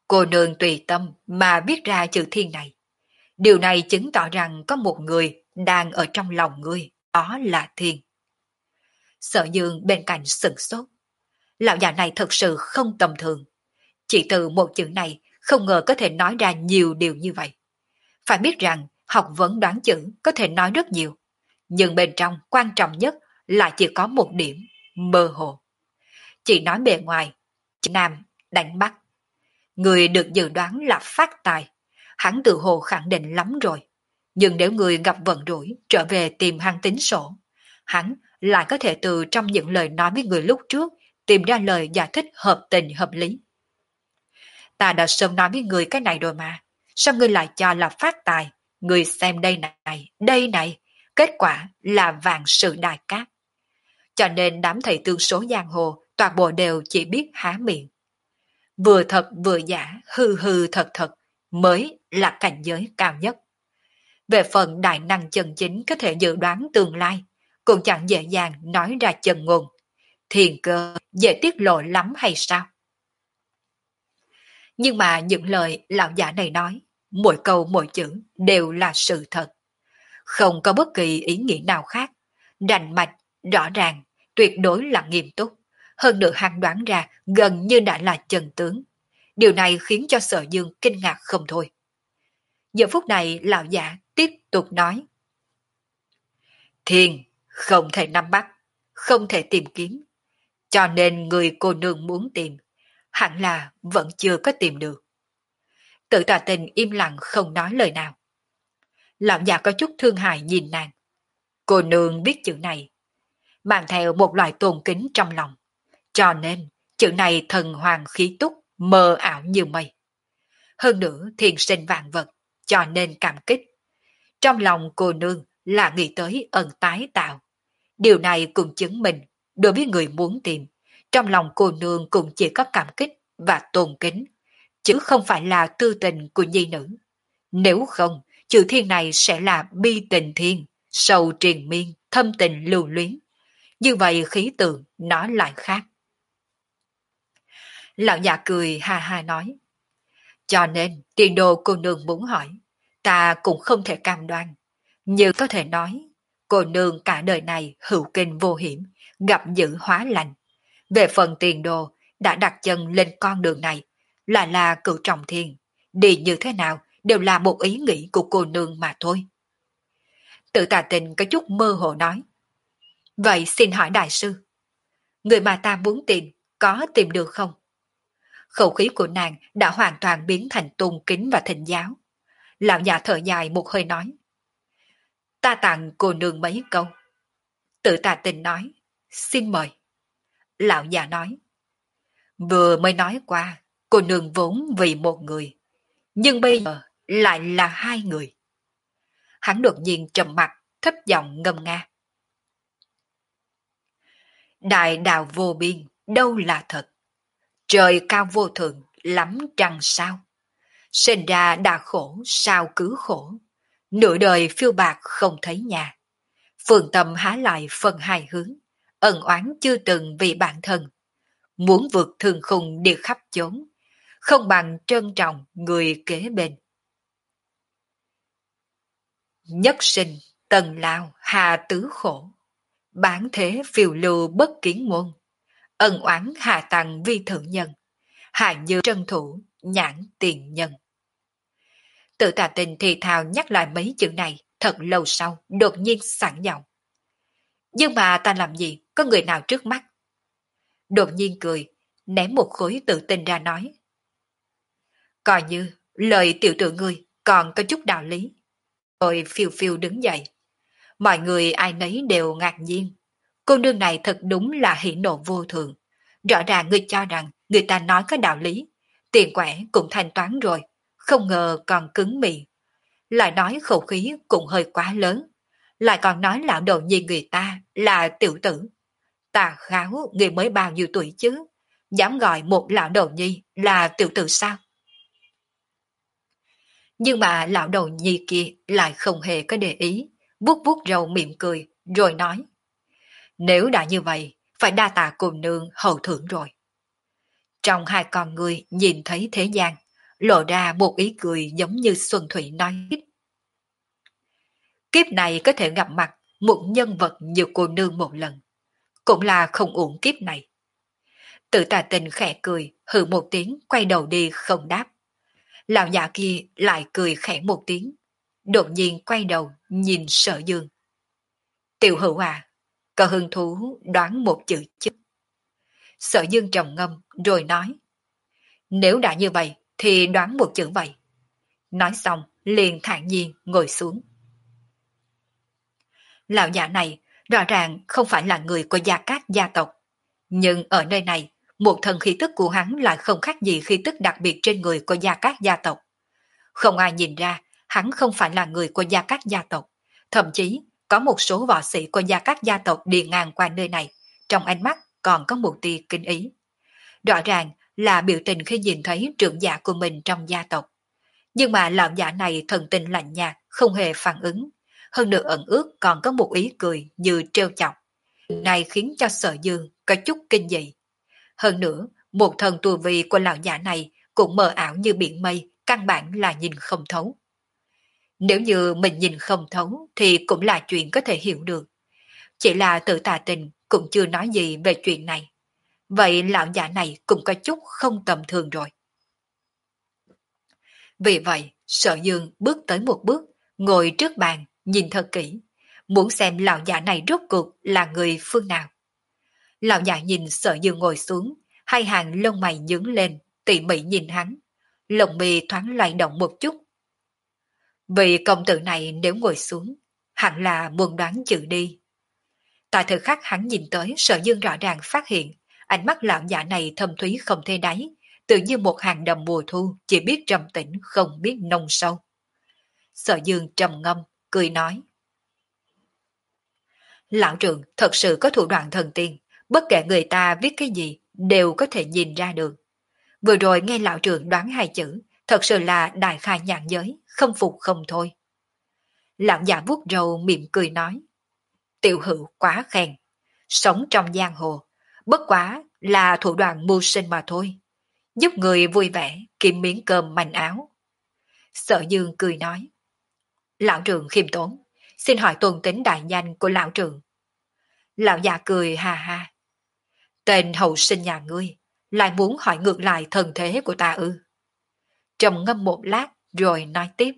Cô nương tùy tâm mà viết ra chữ thiên này. Điều này chứng tỏ rằng có một người đang ở trong lòng ngươi, đó là thiên. Sở Dương bên cạnh sửng sốt. Lão già này thật sự không tầm thường. Chỉ từ một chữ này không ngờ có thể nói ra nhiều điều như vậy. Phải biết rằng học vấn đoán chữ có thể nói rất nhiều. Nhưng bên trong quan trọng nhất là chỉ có một điểm, mơ hồ. Chỉ nói bề ngoài, Nam đánh Bắc. Người được dự đoán là phát tài. Hắn tự hồ khẳng định lắm rồi. Nhưng nếu người gặp vận rủi trở về tìm hắn tính sổ, hắn lại có thể từ trong những lời nói với người lúc trước tìm ra lời giải thích hợp tình hợp lý. Ta đã sớm nói với người cái này rồi mà. Sao ngươi lại cho là phát tài? Người xem đây này, đây này. Kết quả là vạn sự đại cát. Cho nên đám thầy tương số giang hồ toàn bộ đều chỉ biết há miệng. Vừa thật vừa giả, hư hư thật thật mới là cảnh giới cao nhất. Về phần đại năng chân chính có thể dự đoán tương lai, cũng chẳng dễ dàng nói ra chân ngôn. Thiền cơ dễ tiết lộ lắm hay sao? Nhưng mà những lời lão giả này nói, mỗi câu mỗi chữ đều là sự thật. Không có bất kỳ ý nghĩa nào khác. Rành mạch, rõ ràng, tuyệt đối là nghiêm túc. Hơn nữa hắn đoán ra gần như đã là chân tướng. Điều này khiến cho Sở Dương kinh ngạc không thôi. Giờ phút này lão giả tiếp tục nói. Thiên không thể nắm bắt, không thể tìm kiếm. Cho nên người cô nương muốn tìm, hẳn là vẫn chưa có tìm được. Tự Tà Tình im lặng không nói lời nào. Lão già có chút thương hại nhìn nàng. Cô nương biết chữ này, mang theo một loại tôn kính trong lòng. Cho nên chữ này thần hoàng khí túc, mờ ảo như mây. Hơn nữa thiên sinh vạn vật, cho nên cảm kích. Trong lòng cô nương là nghĩ tới ẩn tái tạo. Điều này cũng chứng minh, đối với người muốn tìm, trong lòng cô nương cũng chỉ có cảm kích và tôn kính, chứ không phải là tư tình của nhi nữ. Nếu không, chữ thiên này sẽ là bi tình thiên, sầu triền miên, thâm tình lưu luyến. Như vậy khí tượng nó lại khác. Lão già cười ha ha nói. Cho nên tiền đồ cô nương muốn hỏi, ta cũng không thể cam đoan. Như có thể nói, cô nương cả đời này hữu kinh vô hiểm, gặp dữ hóa lành. Về phần tiền đồ, đã đặt chân lên con đường này, là là cửu trọng thiên. Đi như thế nào đều là một ý nghĩ của cô nương mà thôi. Tự Tà Tình có chút mơ hồ nói. Vậy xin hỏi đại sư, người mà ta muốn tìm, có tìm được không? Khẩu khí của nàng đã hoàn toàn biến thành tôn kính và thịnh giáo. Lão già thở dài một hơi nói. Ta tặng cô nương mấy câu. Tự Tà Tình nói. Xin mời. Lão già nói. Vừa mới nói qua, cô nương vốn vì một người. Nhưng bây giờ lại là hai người. Hắn đột nhiên trầm mặt, thấp giọng ngâm nga. Đại đạo vô biên, đâu là thật. Trời cao vô thượng, lắm trăng sao. Sinh ra đã khổ, sao cứ khổ. Nửa đời phiêu bạc không thấy nhà. Phường tâm há lại phân hai hướng. Ẩn oán chưa từng vì bản thân. Muốn vượt thường khùng đi khắp chốn. Không bằng trân trọng người kế bên. Nhất sinh, tần lao, hà tứ khổ. Bán thế phiêu lưu bất kiến môn. Ân oán hạ tặng vi thượng nhân. Hạ như trân thủ, nhãn tiền nhân. Tự Tà Tình thì thào nhắc lại mấy chữ này, thật lâu sau, đột nhiên sẵn giọng. Nhưng mà ta làm gì, có người nào trước mắt? Đột nhiên cười, ném một khối tự tin ra nói. Coi như, lời tiểu tử ngươi còn có chút đạo lý. Rồi phiêu phiêu đứng dậy. Mọi người ai nấy đều ngạc nhiên. Cô nương này thật đúng là hỉ nộ vô thường. Rõ ràng ngươi cho rằng người ta nói có đạo lý. Tiền quẻ cũng thanh toán rồi. Không ngờ còn cứng miệng. Lại nói khẩu khí cũng hơi quá lớn. Lại còn nói lão đầu nhi người ta là tiểu tử. Ta kháo người mới bao nhiêu tuổi chứ. Dám gọi một lão đầu nhi là tiểu tử sao? Nhưng mà lão đầu nhi kia lại không hề có để ý. Vuốt vuốt râu mỉm cười rồi nói. Nếu đã như vậy, phải đa tạ cô nương hậu thưởng rồi. Trong hai con người nhìn thấy thế gian, lộ ra một ý cười giống như Xuân Thủy nói tiếp. Kiếp này có thể gặp mặt một nhân vật như cô nương một lần, cũng là không uổng kiếp này. Tự Tà Tình khẽ cười, hừ một tiếng, quay đầu đi không đáp. Lão già kia lại cười khẽ một tiếng, đột nhiên quay đầu nhìn Sở Dương. Tiểu Hữu à, có hứng thú đoán một chữ chứ? Sở Dương trầm ngâm rồi nói. Nếu đã như vậy thì đoán một chữ vậy. Nói xong liền thản nhiên ngồi xuống. Lão già này rõ ràng không phải là người của Gia Cát gia tộc, nhưng ở nơi này một thần khí tức của hắn lại không khác gì khí tức đặc biệt trên người của Gia Cát gia tộc. Không ai nhìn ra hắn không phải là người của Gia Cát gia tộc, thậm chí có một số võ sĩ của Gia Cát gia tộc đi ngang qua nơi này, trong ánh mắt còn có một tia kinh ý. Rõ ràng là biểu tình khi nhìn thấy trưởng giả của mình trong gia tộc. Nhưng mà lão giả này thần tình lạnh nhạt, không hề phản ứng. Hơn nữa ẩn ước còn có một ý cười như trêu chọc. Này khiến cho Sở Dương có chút kinh dị. Hơn nữa, một thần tu vi của lão giả này cũng mờ ảo như biển mây, căn bản là nhìn không thấu. Nếu như mình nhìn không thấu thì cũng là chuyện có thể hiểu được. Chỉ là Tự Tà Tình cũng chưa nói gì về chuyện này. Vậy lão giả này cũng có chút không tầm thường rồi. Vì vậy, Sở Dương bước tới một bước, ngồi trước bàn, nhìn thật kỹ, muốn xem lão giả này rốt cuộc là người phương nào. Lão giả nhìn Sở Dương ngồi xuống, hai hàng lông mày nhướng lên, tỉ mỉ nhìn hắn, lông mi thoáng lay động một chút. Vị công tử này nếu ngồi xuống, hẳn là muốn đoán chữ đi. Tại thời khắc hắn nhìn tới, Sở Dương rõ ràng phát hiện, ánh mắt lão giả này thâm thúy không thể đáy, tự như một hàng đầm mùa thu, chỉ biết trầm tĩnh không biết nông sâu. Sở Dương trầm ngâm, cười nói. Lão trưởng thật sự có thủ đoạn thần tiên, bất kể người ta viết cái gì, đều có thể nhìn ra được. Vừa rồi nghe lão trưởng đoán hai chữ, thật sự là đại khai nhãn giới, không phục không thôi. Lão già vuốt râu mỉm cười nói. Tiểu Hữu quá khen, sống trong giang hồ, bất quá là thủ đoạn mưu sinh mà thôi. Giúp người vui vẻ, kiếm miếng cơm manh áo. Sở Dương cười nói. Lão trưởng khiêm tốn, xin hỏi tôn tính đại danh của lão trưởng. Lão già cười ha ha. Tên hậu sinh nhà ngươi, lại muốn hỏi ngược lại thần thế của ta ư? Trầm ngâm một lát rồi nói tiếp.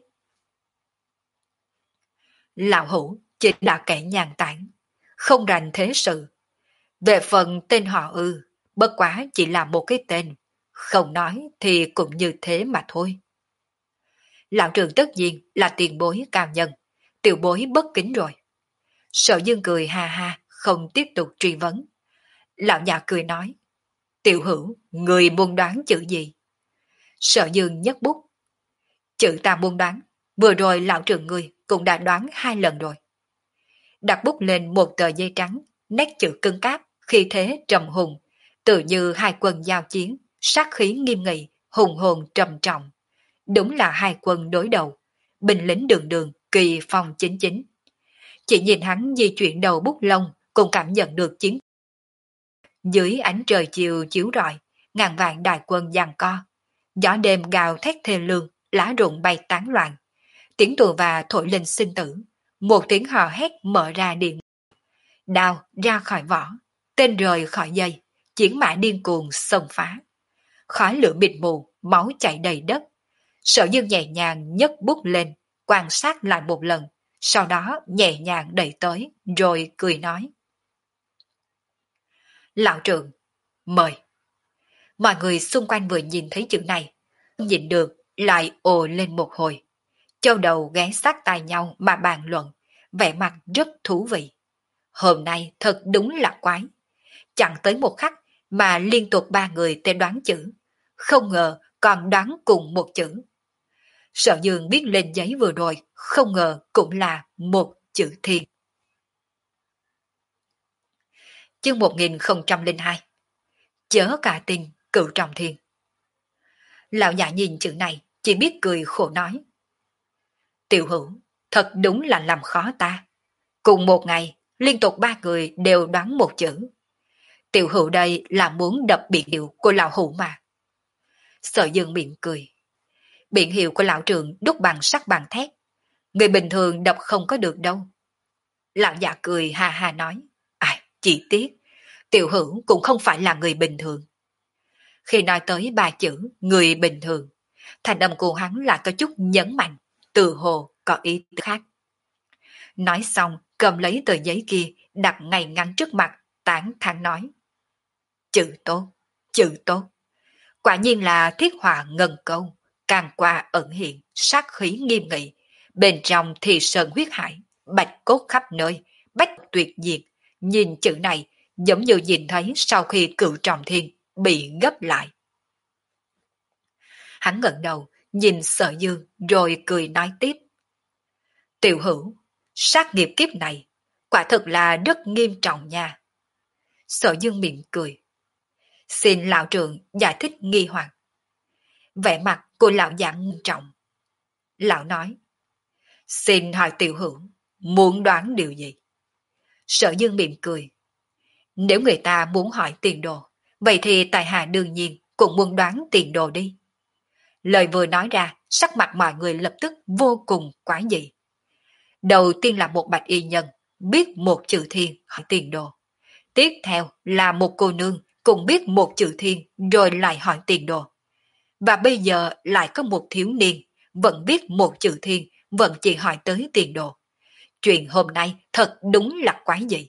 Lão hữu chỉ là kẻ nhàn tản, không rành thế sự. Về phần tên họ ư, bất quá chỉ là một cái tên, không nói thì cũng như thế mà thôi. Lão trưởng tất nhiên là tiền bối cao nhân, tiểu bối bất kính rồi. Sở Dương cười ha ha, không tiếp tục truy vấn. Lão già cười nói. Tiểu Hữu, người muốn đoán chữ gì? Sở Dương nhấc bút. Chữ ta muốn đoán, vừa rồi lão trưởng người cũng đã đoán hai lần rồi. Đặt bút lên một tờ giấy trắng, nét chữ cứng cáp, khí thế trầm hùng, tự như hai quân giao chiến, sát khí nghiêm nghị, hùng hồn trầm trọng. Đúng là hai quân đối đầu, binh lính đường đường, kỳ phong chính chính. Chỉ nhìn hắn di chuyển đầu bút lông, cũng cảm nhận được chiến. Dưới ánh trời chiều chiếu rọi, ngàn vạn đại quân giằng co. Gió đêm gào thét thê lương, lá rụng bay tán loạn. Tiếng tù và thổi lên sinh tử. Một tiếng hò hét mở ra điện. Đao ra khỏi vỏ, tên rời khỏi dây, chiến mã điên cuồng xông phá. Khói lửa mịt mù, máu chảy đầy đất. Sở Dương nhẹ nhàng nhấc bút lên, quan sát lại một lần, sau đó nhẹ nhàng đẩy tới, rồi cười nói. Lão trưởng, mời. Mọi người xung quanh vừa nhìn thấy chữ này, nhìn được lại ồ lên một hồi. Châu đầu ghé sát tai nhau mà bàn luận, vẻ mặt rất thú vị. Hôm nay thật đúng là quái. Chẳng tới một khắc mà liên tục ba người tên đoán chữ. Không ngờ còn đoán cùng một chữ. Sở Dương viết lên giấy vừa rồi, không ngờ cũng là một chữ thiên. Chương một nghìn không trăm lẻ hai. Chớ cả tin cựu trọng thiên. Lão già nhìn chữ này, chỉ biết cười khổ nói. Tiểu Hữu, thật đúng là làm khó ta. Cùng một ngày, liên tục ba người đều đoán một chữ. Tiểu Hữu đây là muốn đập biệt hiệu của lão hữu mà. Sở Dương miệng cười. Biển hiệu của lão trượng đúc bằng sắt bằng thép. Người bình thường đọc không có được đâu. Lão già cười ha ha nói. À, chỉ tiếc, tiểu hữu cũng không phải là người bình thường. Khi nói tới ba chữ người bình thường, thành âm của hắn lại có chút nhấn mạnh, từ hồ có ý khác. Nói xong, cầm lấy tờ giấy kia, đặt ngay ngắn trước mặt, tán thán nói. Chữ tốt, chữ tốt. Quả nhiên là thiết họa ngân câu, càng qua ẩn hiện, sát khí nghiêm nghị. Bên trong thì sơn huyết hải, bạch cốt khắp nơi, bách tuyệt diệt. Nhìn chữ này giống như nhìn thấy sau khi cựu trọng thiên bị gấp lại. Hắn ngẩng đầu, nhìn Sở Dương rồi cười nói tiếp. Tiểu hữu, sát nghiệp kiếp này, quả thực là rất nghiêm trọng nha. Sở Dương mỉm cười. Xin lão trưởng giải thích nghi hoặc. Vẻ mặt của lão già nghiêm trọng. Lão nói. Xin hỏi tiểu hữu, muốn đoán điều gì? Sở Dương mỉm cười. Nếu người ta muốn hỏi tiền đồ, vậy thì tại hạ đương nhiên cũng muốn đoán tiền đồ đi. Lời vừa nói ra, sắc mặt mọi người lập tức vô cùng quái dị. Đầu tiên là một bạch y nhân, biết một chữ thiên hỏi tiền đồ. Tiếp theo là một cô nương cũng biết một chữ thiên rồi lại hỏi tiền đồ. Và bây giờ lại có một thiếu niên vẫn biết một chữ thiên vẫn chỉ hỏi tới tiền đồ. Chuyện hôm nay thật đúng là quái dị.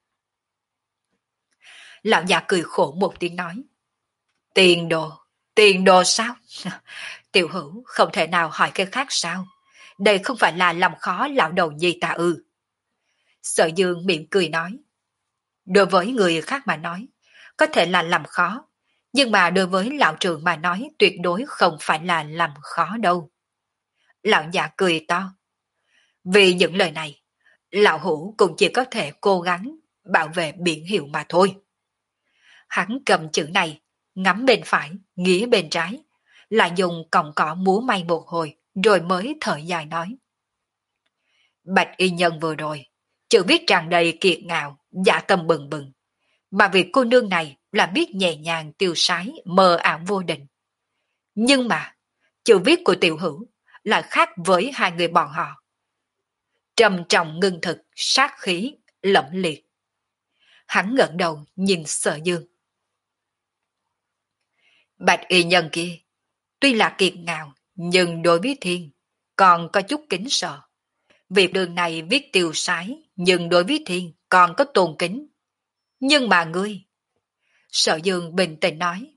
Lão già cười khổ một tiếng nói. Tiền đồ, tiền đồ sao? Tiểu hữu không thể nào hỏi cái khác sao? Đây không phải là làm khó lão đầu gì ta ư? Sở Dương miệng cười nói. Đối với người khác mà nói, có thể là làm khó, nhưng mà đối với lão trưởng mà nói tuyệt đối không phải là làm khó đâu. Lão già cười to. Vì những lời này, lão hữu cũng chỉ có thể cố gắng bảo vệ biển hiệu mà thôi. Hắn cầm chữ này, ngắm bên phải, nghĩa bên trái, lại dùng còng cỏ múa may một hồi, rồi mới thở dài nói. Bạch y nhân vừa rồi, chữ viết tràn đầy kiệt ngạo, dạ tâm bừng bừng. Mà việc cô nương này là biết nhẹ nhàng tiêu sái, mờ ảo vô định. Nhưng mà, chữ viết của tiểu hữu lại khác với hai người bọn họ. Trầm trọng ngưng thực, sát khí, lẫm liệt. Hắn ngẩng đầu nhìn Sở Dương. Bạch y nhân kia, tuy là kiệt ngạo, nhưng đối với thiên, còn có chút kính sợ. Việc đường này viết tiêu sái, nhưng đối với thiên, còn có tôn kính. Nhưng mà ngươi... Sở Dương bình tĩnh nói.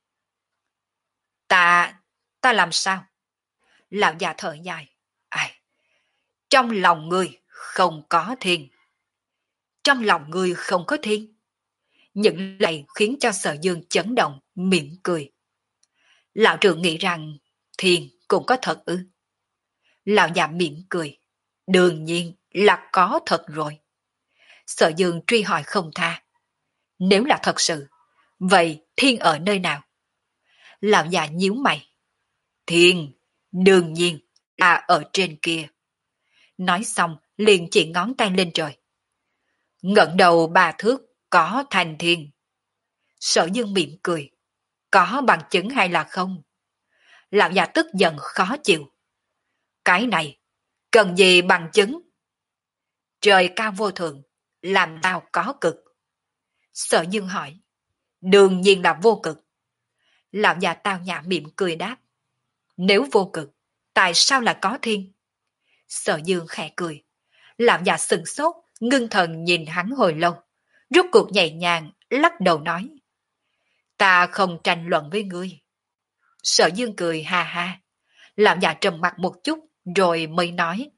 Ta... ta làm sao? Lão già thở dài. Ai? Trong lòng ngươi không có thiên. Trong lòng ngươi không có thiên. Những lời khiến cho Sở Dương chấn động, mỉm cười. Lão trưởng nghĩ rằng thiên cũng có thật ư? Lão già mỉm cười. Đương nhiên là có thật rồi. Sở Dương truy hỏi không tha. Nếu là thật sự, vậy thiên ở nơi nào? Lão già nhíu mày. Thiên, đương nhiên là ở trên kia. Nói xong liền chỉ ngón tay lên trời. Ngẩng đầu ba thước có thành thiên. Sở Dương mỉm cười. Có bằng chứng hay là không? Lão già tức giận khó chịu. Cái này, cần gì bằng chứng? Trời cao vô thượng, làm tao có cực. Sở Dương hỏi. Đương nhiên là vô cực. Lão già tao nhã mỉm cười đáp. Nếu vô cực, tại sao lại có thiên? Sở Dương khẽ cười. Lão già sừng sốt, ngưng thần nhìn hắn hồi lâu. Rốt cuộc nhẹ nhàng, lắc đầu nói. Ta không tranh luận với ngươi. Sở Dương cười ha ha. Lão già trầm mặt một chút, rồi mới nói.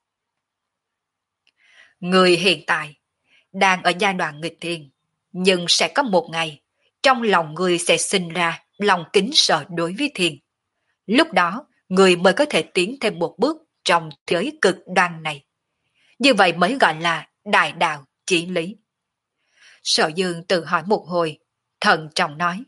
Người hiện tại đang ở giai đoạn nghịch thiên, nhưng sẽ có một ngày, trong lòng người sẽ sinh ra lòng kính sợ đối với thiên. Lúc đó, người mới có thể tiến thêm một bước trong thế giới cực đoan này. Như vậy mới gọi là đại đạo chỉ lý. Sở Dương tự hỏi một hồi, thận trọng nói.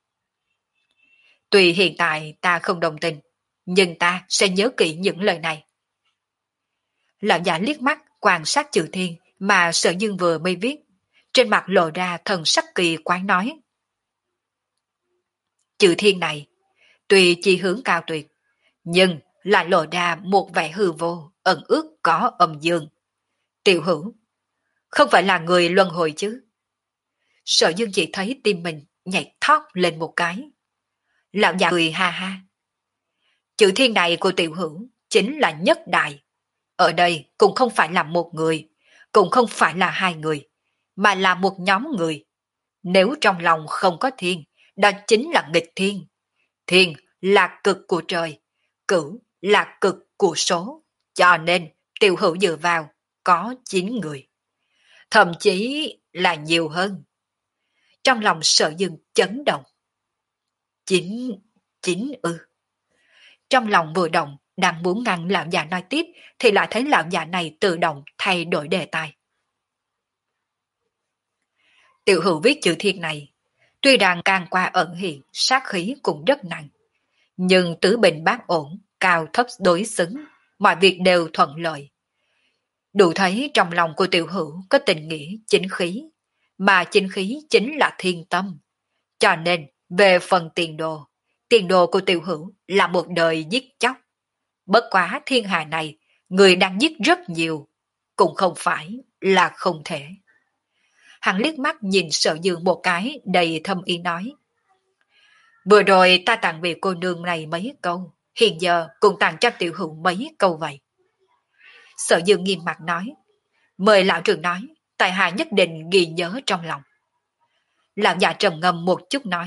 Tuy hiện tại ta không đồng tình, nhưng ta sẽ nhớ kỹ những lời này. Lão già liếc mắt quan sát chữ thiên mà Sở Dương vừa mới viết, trên mặt lộ ra thần sắc kỳ quái nói. Chữ thiên này, tuy chỉ hướng cao tuyệt, nhưng lại lộ ra một vẻ hư vô, ẩn ước có âm dương. Tiểu Hữu, không phải là người luân hồi chứ? Sở Dương chỉ thấy tim mình nhảy thót lên một cái. Lão già cười ha ha. Chữ thiên này của Tiểu Hữu chính là nhất đại. Ở đây cũng không phải là một người, cũng không phải là hai người, mà là một nhóm người. Nếu trong lòng không có thiên, đó chính là nghịch thiên. Thiên là cực của trời, cửu là cực của số. Cho nên Tiểu Hữu dựa vào có chín người. Thậm chí là nhiều hơn. Trong lòng Sở Dương chấn động. Chín, chín ư. Trong lòng vừa động, đang muốn ngăn lão già nói tiếp, thì lại thấy lão già này tự động thay đổi đề tài. Tiểu Hữu viết chữ thiên này, tuy rằng càng qua ẩn hiện, sát khí cũng rất nặng. Nhưng tứ bình bát ổn, cao thấp đối xứng, mọi việc đều thuận lợi. Đủ thấy trong lòng của Tiểu Hữu có tình nghĩa chính khí, mà chính khí chính là thiên tâm. Cho nên, về phần tiền đồ, tiền đồ của Tiểu Hữu là một đời giết chóc. Bất quá thiên hạ này, người đang giết rất nhiều, cũng không phải là không thể. Hắn liếc mắt nhìn Sở Dương một cái đầy thâm ý nói. Vừa rồi ta tặng vị cô nương này mấy câu, hiện giờ cũng tặng cho Tiểu Hữu mấy câu vậy. Sở Dương nghiêm mặt nói. Mời lão trưởng nói, tại hạ nhất định ghi nhớ trong lòng. Lão già trầm ngâm một chút nói.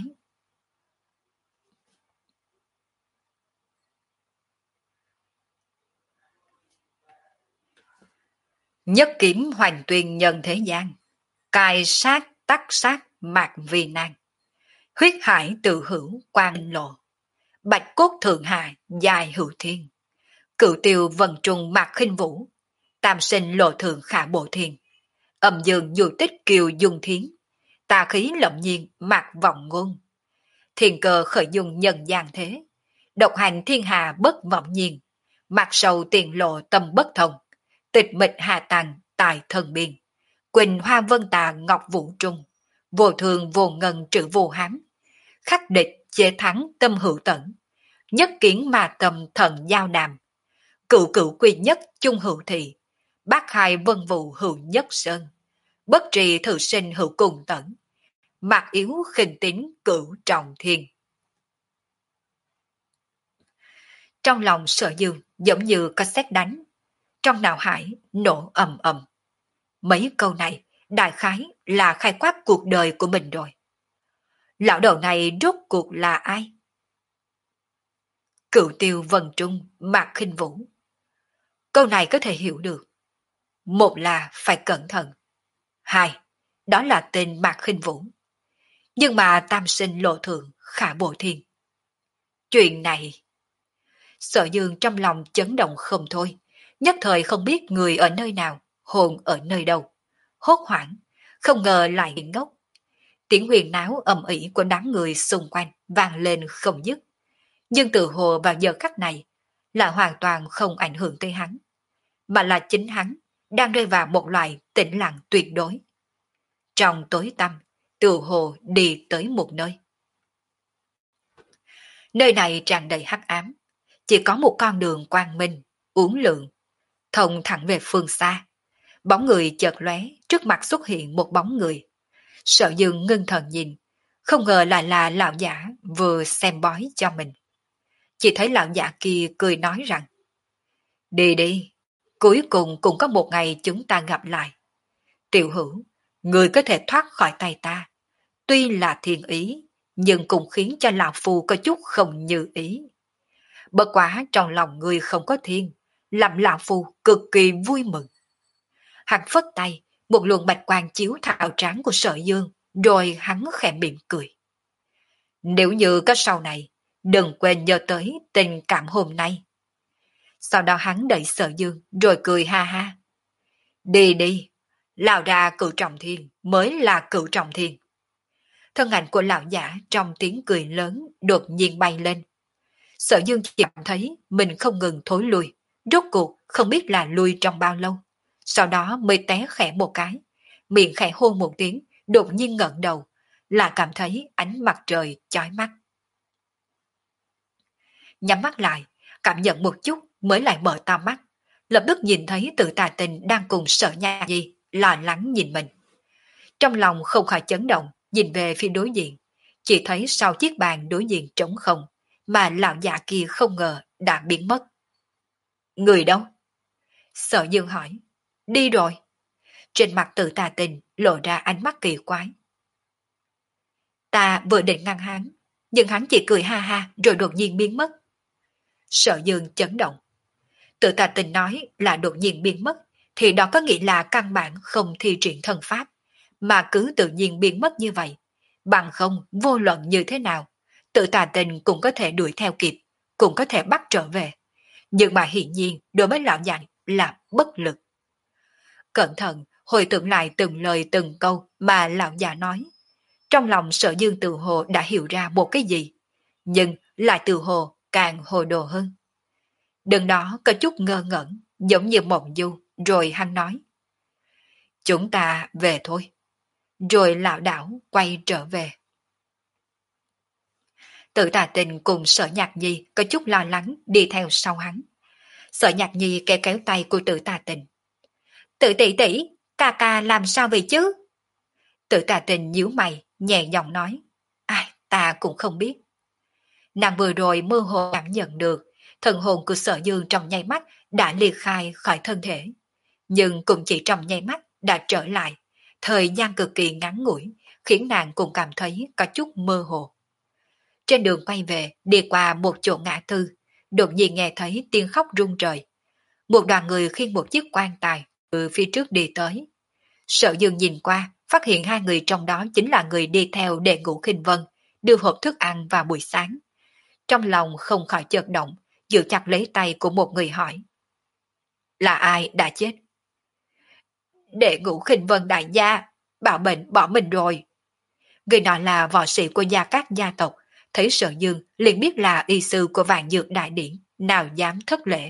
Nhất kiếm hoành tuyên nhân thế gian, cài sát tắc sát mạc vì nan. Huyết hải tự hữu quan lộ, bạch cốt thượng hạ dài hữu thiên. Cửu tiêu vần trùng mạc khinh vũ, tam sinh lộ thượng khả bộ thiên. Âm dương dù tích kiều dung thiến, tà khí lộng nhiên mạc vọng ngôn. Thiên cơ khởi dung nhân gian thế, độc hành thiên hà bất vọng nhiên. Mạc sầu tiền lộ tâm bất thông, tịch mịch hà tàng tài thần biên. Quỳnh hoa vân tà ngọc vũ trung, vô thường vô ngân trữ vô hám. Khắc địch chế thắng tâm hữu tẩn, nhất kiến mà tâm thần giao đàm. Cựu cựu quy nhất chung hữu thị, bác hai vân vụ hữu nhất sơn. Bất trì thử sinh hữu cùng tẩn, mạc yếu khinh tín cửu trọng thiên. Trong lòng Sở Dương giống như có sét đánh, trong não hải nổ ầm ầm. Mấy câu này đại khái là khai quát cuộc đời của mình rồi. Lão đầu này rốt cuộc là ai? Cựu tiêu vần trung mạc khinh vũ. Câu này có thể hiểu được. Một là phải cẩn thận. Hai, đó là tên mạc khinh vũ. Nhưng mà tam sinh lộ thượng khả bộ thiên. Chuyện này... Sở Dương trong lòng chấn động không thôi, nhất thời không biết người ở nơi nào, hồn ở nơi đâu. Hốt hoảng, không ngờ lại hiện ngốc. Tiếng huyền náo ầm ĩ của đám người xung quanh vang lên không dứt. Nhưng từ hồ vào giờ khắc này là hoàn toàn không ảnh hưởng tới hắn, mà là chính hắn đang rơi vào một loại tĩnh lặng tuyệt đối. Trong tối tăm, từ hồ đi tới một nơi. Nơi này tràn đầy hắc ám, chỉ có một con đường quang minh, uốn lượn, thông thẳng về phương xa. Bóng người chợt lóe, trước mặt xuất hiện một bóng người. Sở Dương ngưng thần nhìn, không ngờ lại là lão giả vừa xem bói cho mình. Chỉ thấy lão giả kia cười nói rằng, đi đi, cuối cùng cũng có một ngày chúng ta gặp lại. Tiểu Hữu, người có thể thoát khỏi tay ta, tuy là thiên ý, nhưng cũng khiến cho lão phu có chút không như ý. Bất quá trong lòng người không có thiên, làm lão phu cực kỳ vui mừng. Hắn phất tay, một luồng bạch quang chiếu thảo trán của Sở Dương, rồi hắn khẽ mỉm cười. Nếu như có sau này, đừng quên nhớ tới tình cảm hôm nay. Sau đó hắn đẩy Sở Dương, rồi cười ha ha. Đi đi, lão ra cửu trọng thiên mới là cửu trọng thiên. Thân ảnh của lão giả trong tiếng cười lớn đột nhiên bay lên. Sở Dương chỉ cảm thấy mình không ngừng thối lui, rốt cuộc không biết là lui trong bao lâu. Sau đó mới té khẽ một cái, miệng khẽ hôn một tiếng, đột nhiên ngẩng đầu, là cảm thấy ánh mặt trời chói mắt. Nhắm mắt lại, cảm nhận một chút mới lại mở to mắt, lập tức nhìn thấy Tự Tà Tình đang cùng Sở Nhạc Nhi lo lắng nhìn mình. Trong lòng không khỏi chấn động, nhìn về phía đối diện, chỉ thấy sau chiếc bàn đối diện trống không, mà lão già kia không ngờ đã biến mất. Người đâu? Sở Dương hỏi. Đi rồi. Trên mặt Tự Tà Tình lộ ra ánh mắt kỳ quái. Ta vừa định ngăn hắn, nhưng hắn chỉ cười ha ha rồi đột nhiên biến mất. Sở Dương chấn động. Tự Tà Tình nói là đột nhiên biến mất, thì đó có nghĩa là căn bản không thi triển thần pháp, mà cứ tự nhiên biến mất như vậy. Bằng không, vô luận như thế nào, Tự Tà Tình cũng có thể đuổi theo kịp, cũng có thể bắt trở về. Nhưng mà hiển nhiên đối với lão già là bất lực. Cẩn thận hồi tưởng lại từng lời từng câu mà lão già nói. Trong lòng Sở Dương tự hồ đã hiểu ra một cái gì, nhưng lại tự hồ càng hồ đồ hơn. Đừng đó có chút ngơ ngẩn, giống như mộng du, rồi hắn nói. Chúng ta về thôi. Rồi lão đảo quay trở về. Tự Tà Tình cùng Sở Nhạc Nhi có chút lo lắng đi theo sau hắn. Sở Nhạc Nhi kéo kéo tay của Tự Tà Tình. Tự tỷ tỷ, ca ca làm sao vậy chứ? Tự Tà Tình nhíu mày, nhẹ giọng nói. Ai, ta cũng không biết. Nàng vừa rồi mơ hồ cảm nhận được, thần hồn của Sở Dương trong nháy mắt đã liệt khai khỏi thân thể. Nhưng cũng chỉ trong nháy mắt đã trở lại, thời gian cực kỳ ngắn ngủi, khiến nàng cũng cảm thấy có chút mơ hồ. Trên đường quay về, đi qua một chỗ ngã tư, đột nhiên nghe thấy tiếng khóc rung trời. Một đoàn người khiêng một chiếc quan tài từ phía trước đi tới. Sở Dương nhìn qua, phát hiện hai người trong đó chính là người đi theo Đệ Ngũ Khinh Vân, đưa hộp thức ăn vào buổi sáng. Trong lòng không khỏi chợt động, giữ chặt lấy tay của một người hỏi. Là ai đã chết? Đệ Ngũ Khinh Vân đại gia, bảo bệnh bỏ mình rồi. Người nọ là võ sĩ của Gia Cát gia tộc, thấy Sở Dương liền biết là y sư của Vạn Dược Đại Điển, nào dám thất lễ.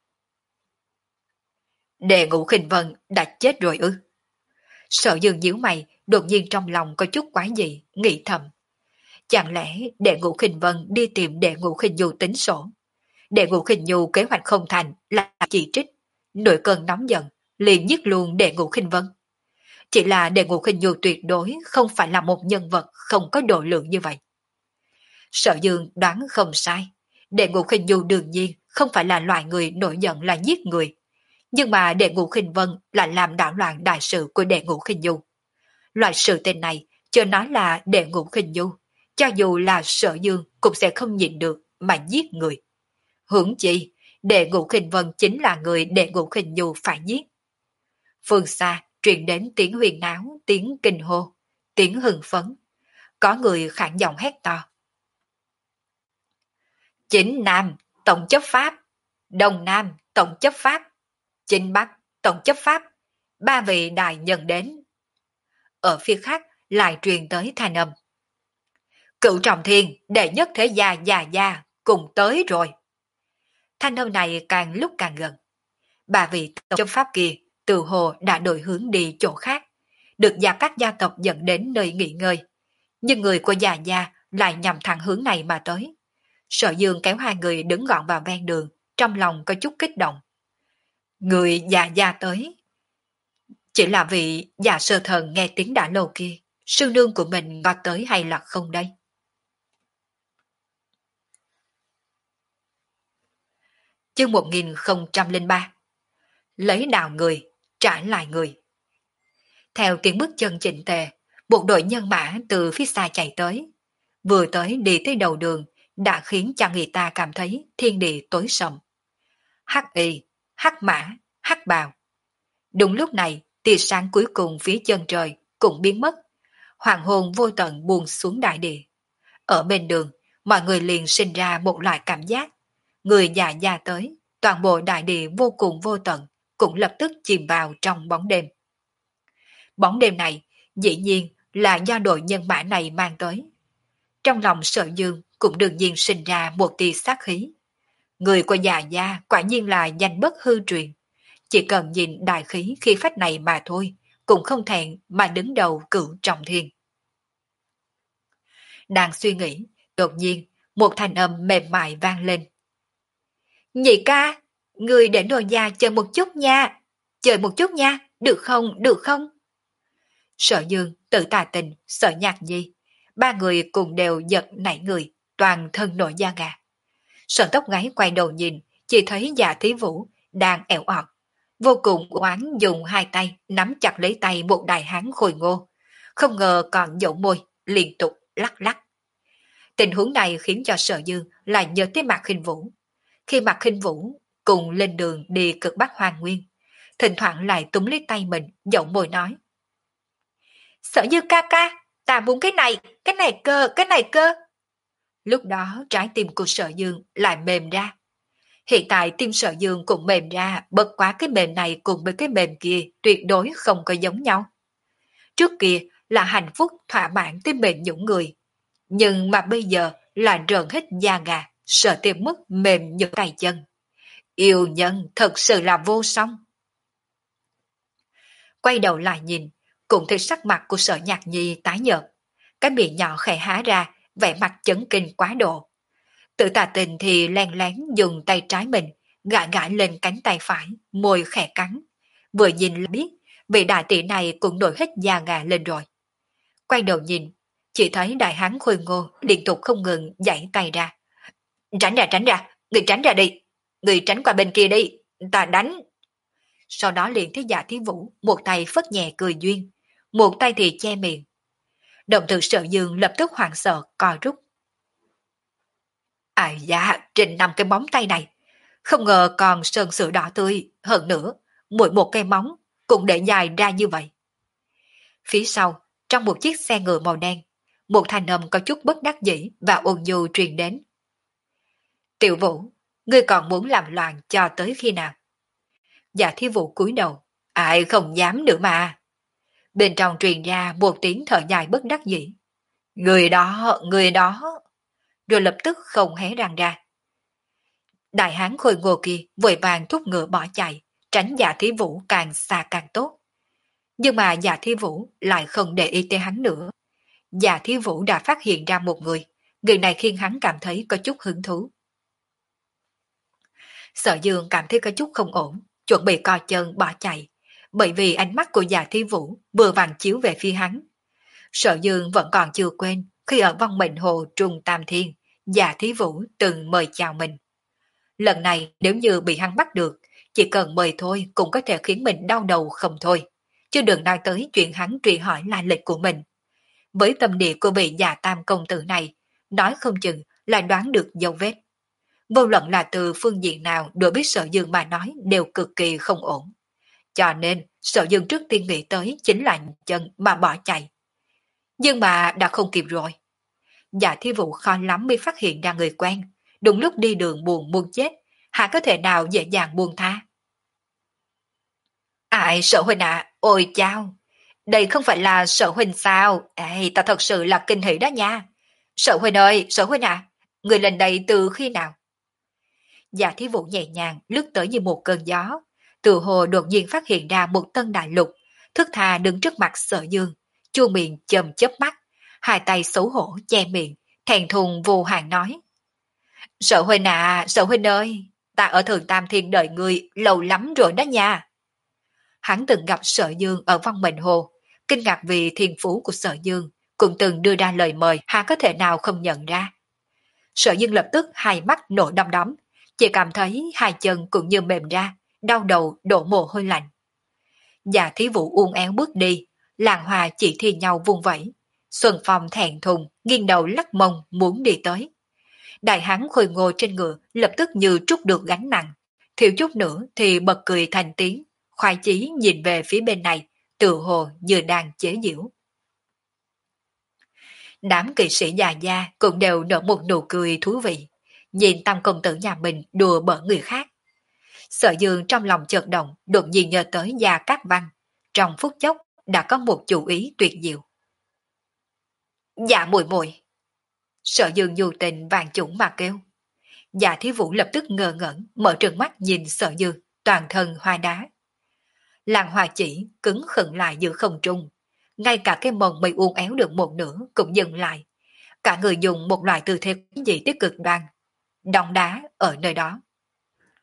Đệ Ngũ Khinh Vân đã chết rồi ư? Sở Dương nhíu mày, đột nhiên trong lòng có chút quái dị, nghĩ thầm. Chẳng lẽ Đệ Ngũ Khinh Vân đi tìm Đệ Ngũ Khinh Du tính sổ? Đệ Ngũ Khinh Du kế hoạch không thành là chỉ trích, nổi cơn nóng giận, liền giết luôn Đệ Ngũ Khinh Vân. Chỉ là Đệ Ngũ Khinh Du tuyệt đối không phải là một nhân vật không có độ lượng như vậy. Sở Dương đoán không sai, Đệ Ngũ Khinh Du đương nhiên không phải là loại người nổi giận là giết người. Nhưng mà Đệ Ngũ Khinh Vân lại làm đảo loạn đại sự của Đệ Ngũ Khinh Du. Loại sự tên này, chưa nói là Đệ Ngũ Khinh Du, cho dù là Sở Dương cũng sẽ không nhịn được mà giết người. Huống chi, Đệ Ngũ Khinh Vân chính là người Đệ Ngũ Khinh Du phải giết. Phương xa truyền đến tiếng huyền náo, tiếng kinh hô, tiếng hưng phấn. Có người khản giọng hét to. Chính Nam, Tổng chấp pháp. Đông Nam, Tổng chấp pháp. Chính Bắc, Tổng chấp pháp. Ba vị đại nhân đến. Ở phía khác lại truyền tới thanh âm. Cựu Trọng Thiên, đệ nhất thế gia già gia, cùng tới rồi. Thanh âm này càng lúc càng gần. Ba vị tổng chấp pháp kia từ hồ đã đổi hướng đi chỗ khác, được Gia Cát gia tộc dẫn đến nơi nghỉ ngơi. Nhưng người của già gia lại nhằm thẳng hướng này mà tới. Sở Dương kéo hai người đứng gọn vào ven đường, trong lòng có chút kích động. Người già gia tới. Chỉ là vị già sơ thần nghe tiếng đã lâu kia, sư nương của mình có tới hay là không đây? Chương một nghìn không trăm lẻ ba. Lấy đào người, trả lại người. Theo tiếng bước chân chỉnh tề, một đội nhân mã từ phía xa chạy tới. Vừa tới đi tới đầu đường, đã khiến cho người ta cảm thấy thiên địa tối sầm. Hắc y, hắc mã, hắc bào. Đúng lúc này, tia sáng cuối cùng phía chân trời cũng biến mất. Hoàng hôn vô tận buông xuống đại địa. Ở bên đường, mọi người liền sinh ra một loại cảm giác. Người già già tới, toàn bộ đại địa vô cùng vô tận, cũng lập tức chìm vào trong bóng đêm. Bóng đêm này, dĩ nhiên là do đội nhân mã này mang tới. Trong lòng Sở Dương cũng đương nhiên sinh ra một tia sát khí. Người của già gia quả nhiên là danh bất hư truyền. Chỉ cần nhìn đại khí khi phách này mà thôi, cũng không thẹn mà đứng đầu Cửu Trọng Thiên. Đang suy nghĩ, đột nhiên, một thanh âm mềm mại vang lên. Nhị ca, người để nồi già chờ một chút nha. Chờ một chút nha, được không, được không? Sở Dương, Tự Tà Tình, Sở Nhạc Nhi, ba người cùng đều giật nảy người, toàn thân nổi da gà. Sở Tóc Gáy quay đầu nhìn, chỉ thấy Dạ Thí Vũ đang ẻo ọt, vô cùng oán dùng hai tay nắm chặt lấy tay một đại hán khôi ngô, không ngờ còn dẫu môi, liên tục lắc lắc. Tình huống này khiến cho Sở Dương lại nhớ tới Mạc Khinh Vũ. Khi Mạc Khinh Vũ cùng lên đường đi cực Bắc Hoàng Nguyên, thỉnh thoảng lại túm lấy tay mình, dẫu môi nói: Sở Dương ca ca, ta muốn cái này, cái này cơ, cái này cơ. Lúc đó trái tim của Sở Dương lại mềm ra. Hiện tại tim Sở Dương cũng mềm ra, bất quá cái mềm này cùng với cái mềm kia tuyệt đối không có giống nhau. Trước kia là hạnh phúc thỏa mãn tim mềm những người, nhưng mà bây giờ là rợn hết da gà, sợ tìm mức mềm như tay chân. Yêu nhân thật sự là vô song. Quay đầu lại nhìn, cũng thấy sắc mặt của Sở Nhạc Nhi tái nhợt, cái miệng nhỏ khẽ há ra, vẻ mặt chấn kinh quá độ. Tự Tà Tình thì len lén dùng tay trái mình gãi gãi lên cánh tay phải, môi khẽ cắn. Vừa nhìn là biết vị đại tỷ này cũng nổi hết da gà lên rồi. Quay đầu nhìn, chỉ thấy đại hán khôi ngô liên tục không ngừng giãy tay ra. Tránh ra, tránh ra, người tránh ra đi, người tránh qua bên kia đi, ta đánh. Sau đó liền thấy Dạ Thí Vũ một tay phất nhẹ cười duyên, một tay thì che miệng. Động từ Sở Dương lập tức hoảng sợ co rút. À dạ, trên năm cái móng tay này, không ngờ còn sơn sữa đỏ tươi, hơn nữa, mỗi một cây móng cũng để dài ra như vậy. Phía sau, trong một chiếc xe ngựa màu đen, một thanh âm có chút bất đắc dĩ và ôn nhu truyền đến. Tiểu Vũ, ngươi còn muốn làm loạn cho tới khi nào? Dạ Thí Vũ cúi đầu, ai không dám nữa mà. Bên trong truyền ra một tiếng thở dài bất đắc dĩ. Người đó, người đó. Rồi lập tức không hé răng ra. Đại hán khôi ngô kia vội vàng thúc ngựa bỏ chạy, tránh Dạ Thí Vũ càng xa càng tốt. Nhưng mà Dạ Thí Vũ lại không để ý tới hắn nữa. Dạ Thí Vũ đã phát hiện ra một người, người này khiến hắn cảm thấy có chút hứng thú. Sở Dương cảm thấy có chút không ổn, chuẩn bị co chân bỏ chạy, bởi vì ánh mắt của Dạ Thí Vũ vừa vàng chiếu về phía hắn. Sở Dương vẫn còn chưa quên khi ở Vong Mệnh Hồ Trung Tam Thiên, Dạ Thí Vũ từng mời chào mình. Lần này nếu như bị hắn bắt được, chỉ cần mời thôi cũng có thể khiến mình đau đầu không thôi, chứ đừng nói tới chuyện hắn truy hỏi lai lịch của mình. Với tâm địa của vị Dạ Tam công tử này, nói không chừng là đoán được dấu vết. Vô luận là từ phương diện nào đối với Sở Dương mà nói đều cực kỳ không ổn. Cho nên Sở Dương trước tiên nghĩ tới chính là chân mà bỏ chạy. Nhưng mà đã không kịp rồi. Dạ Thí Vũ khó lắm mới phát hiện ra người quen, đúng lúc đi đường buồn muốn chết, hả có thể nào dễ dàng buông tha. Ai Sở huynh ạ, à, ôi chao, đây không phải là Sở huynh sao? Ê, ta thật sự là kinh hỉ đó nha. Sở huynh ơi, Sở huynh ạ, à, người lên đây từ khi nào? Dạ Thí Vũ nhẹ nhàng lướt tới như một cơn gió, từ hồ đột nhiên phát hiện ra một tân đại lục, thức tha đứng trước mặt Sở Dương, chu miệng chầm chớp mắt, hai tay xấu hổ che miệng, thẹn thùng vô hạn nói. Sở huynh à, Sở huynh ơi, ta ở Thường Tam Thiên đợi người lâu lắm rồi đó nha. Hắn từng gặp Sở Dương ở Văn Mệnh Hồ, kinh ngạc vì thiên phú của Sở Dương, cũng từng đưa ra lời mời, hắn có thể nào không nhận ra. Sở Dương lập tức hai mắt nổi đom đóm, chỉ cảm thấy hai chân cũng như mềm ra, đau đầu đổ mồ hôi lạnh. Dạ Thí Vũ uốn éo bước đi, làng hòa chỉ thi nhau vung vẩy. Xuân Phong thẹn thùng, nghiêng đầu lắc mông muốn đi tới. Đại hán khôi ngô trên ngựa lập tức như trút được gánh nặng, thiếu chút nữa thì bật cười thành tiếng, khoái chí nhìn về phía bên này, tự hồ như đang chế giễu. Đám kỵ sĩ già gia cũng đều nở một nụ cười thú vị, nhìn Tam công tử nhà mình đùa bỡn người khác. Sở Dương trong lòng chợt động, đột nhiên nhớ tới Gia Cát Văn, trong phút chốc đã có một chủ ý tuyệt diệu. Dạ muội muội. Sở Dương dù tình vàng chủng mà kêu. Dạ Thí Vũ lập tức ngơ ngẩn, mở trừng mắt nhìn Sở Dương, toàn thân hoa đá. Làng hoa chỉ cứng khựng lại giữa không trung, ngay cả cái mông mây uốn éo được một nửa cũng dừng lại. Cả người dùng một loại tư thế dị tích cực đoan, đong đá ở nơi đó.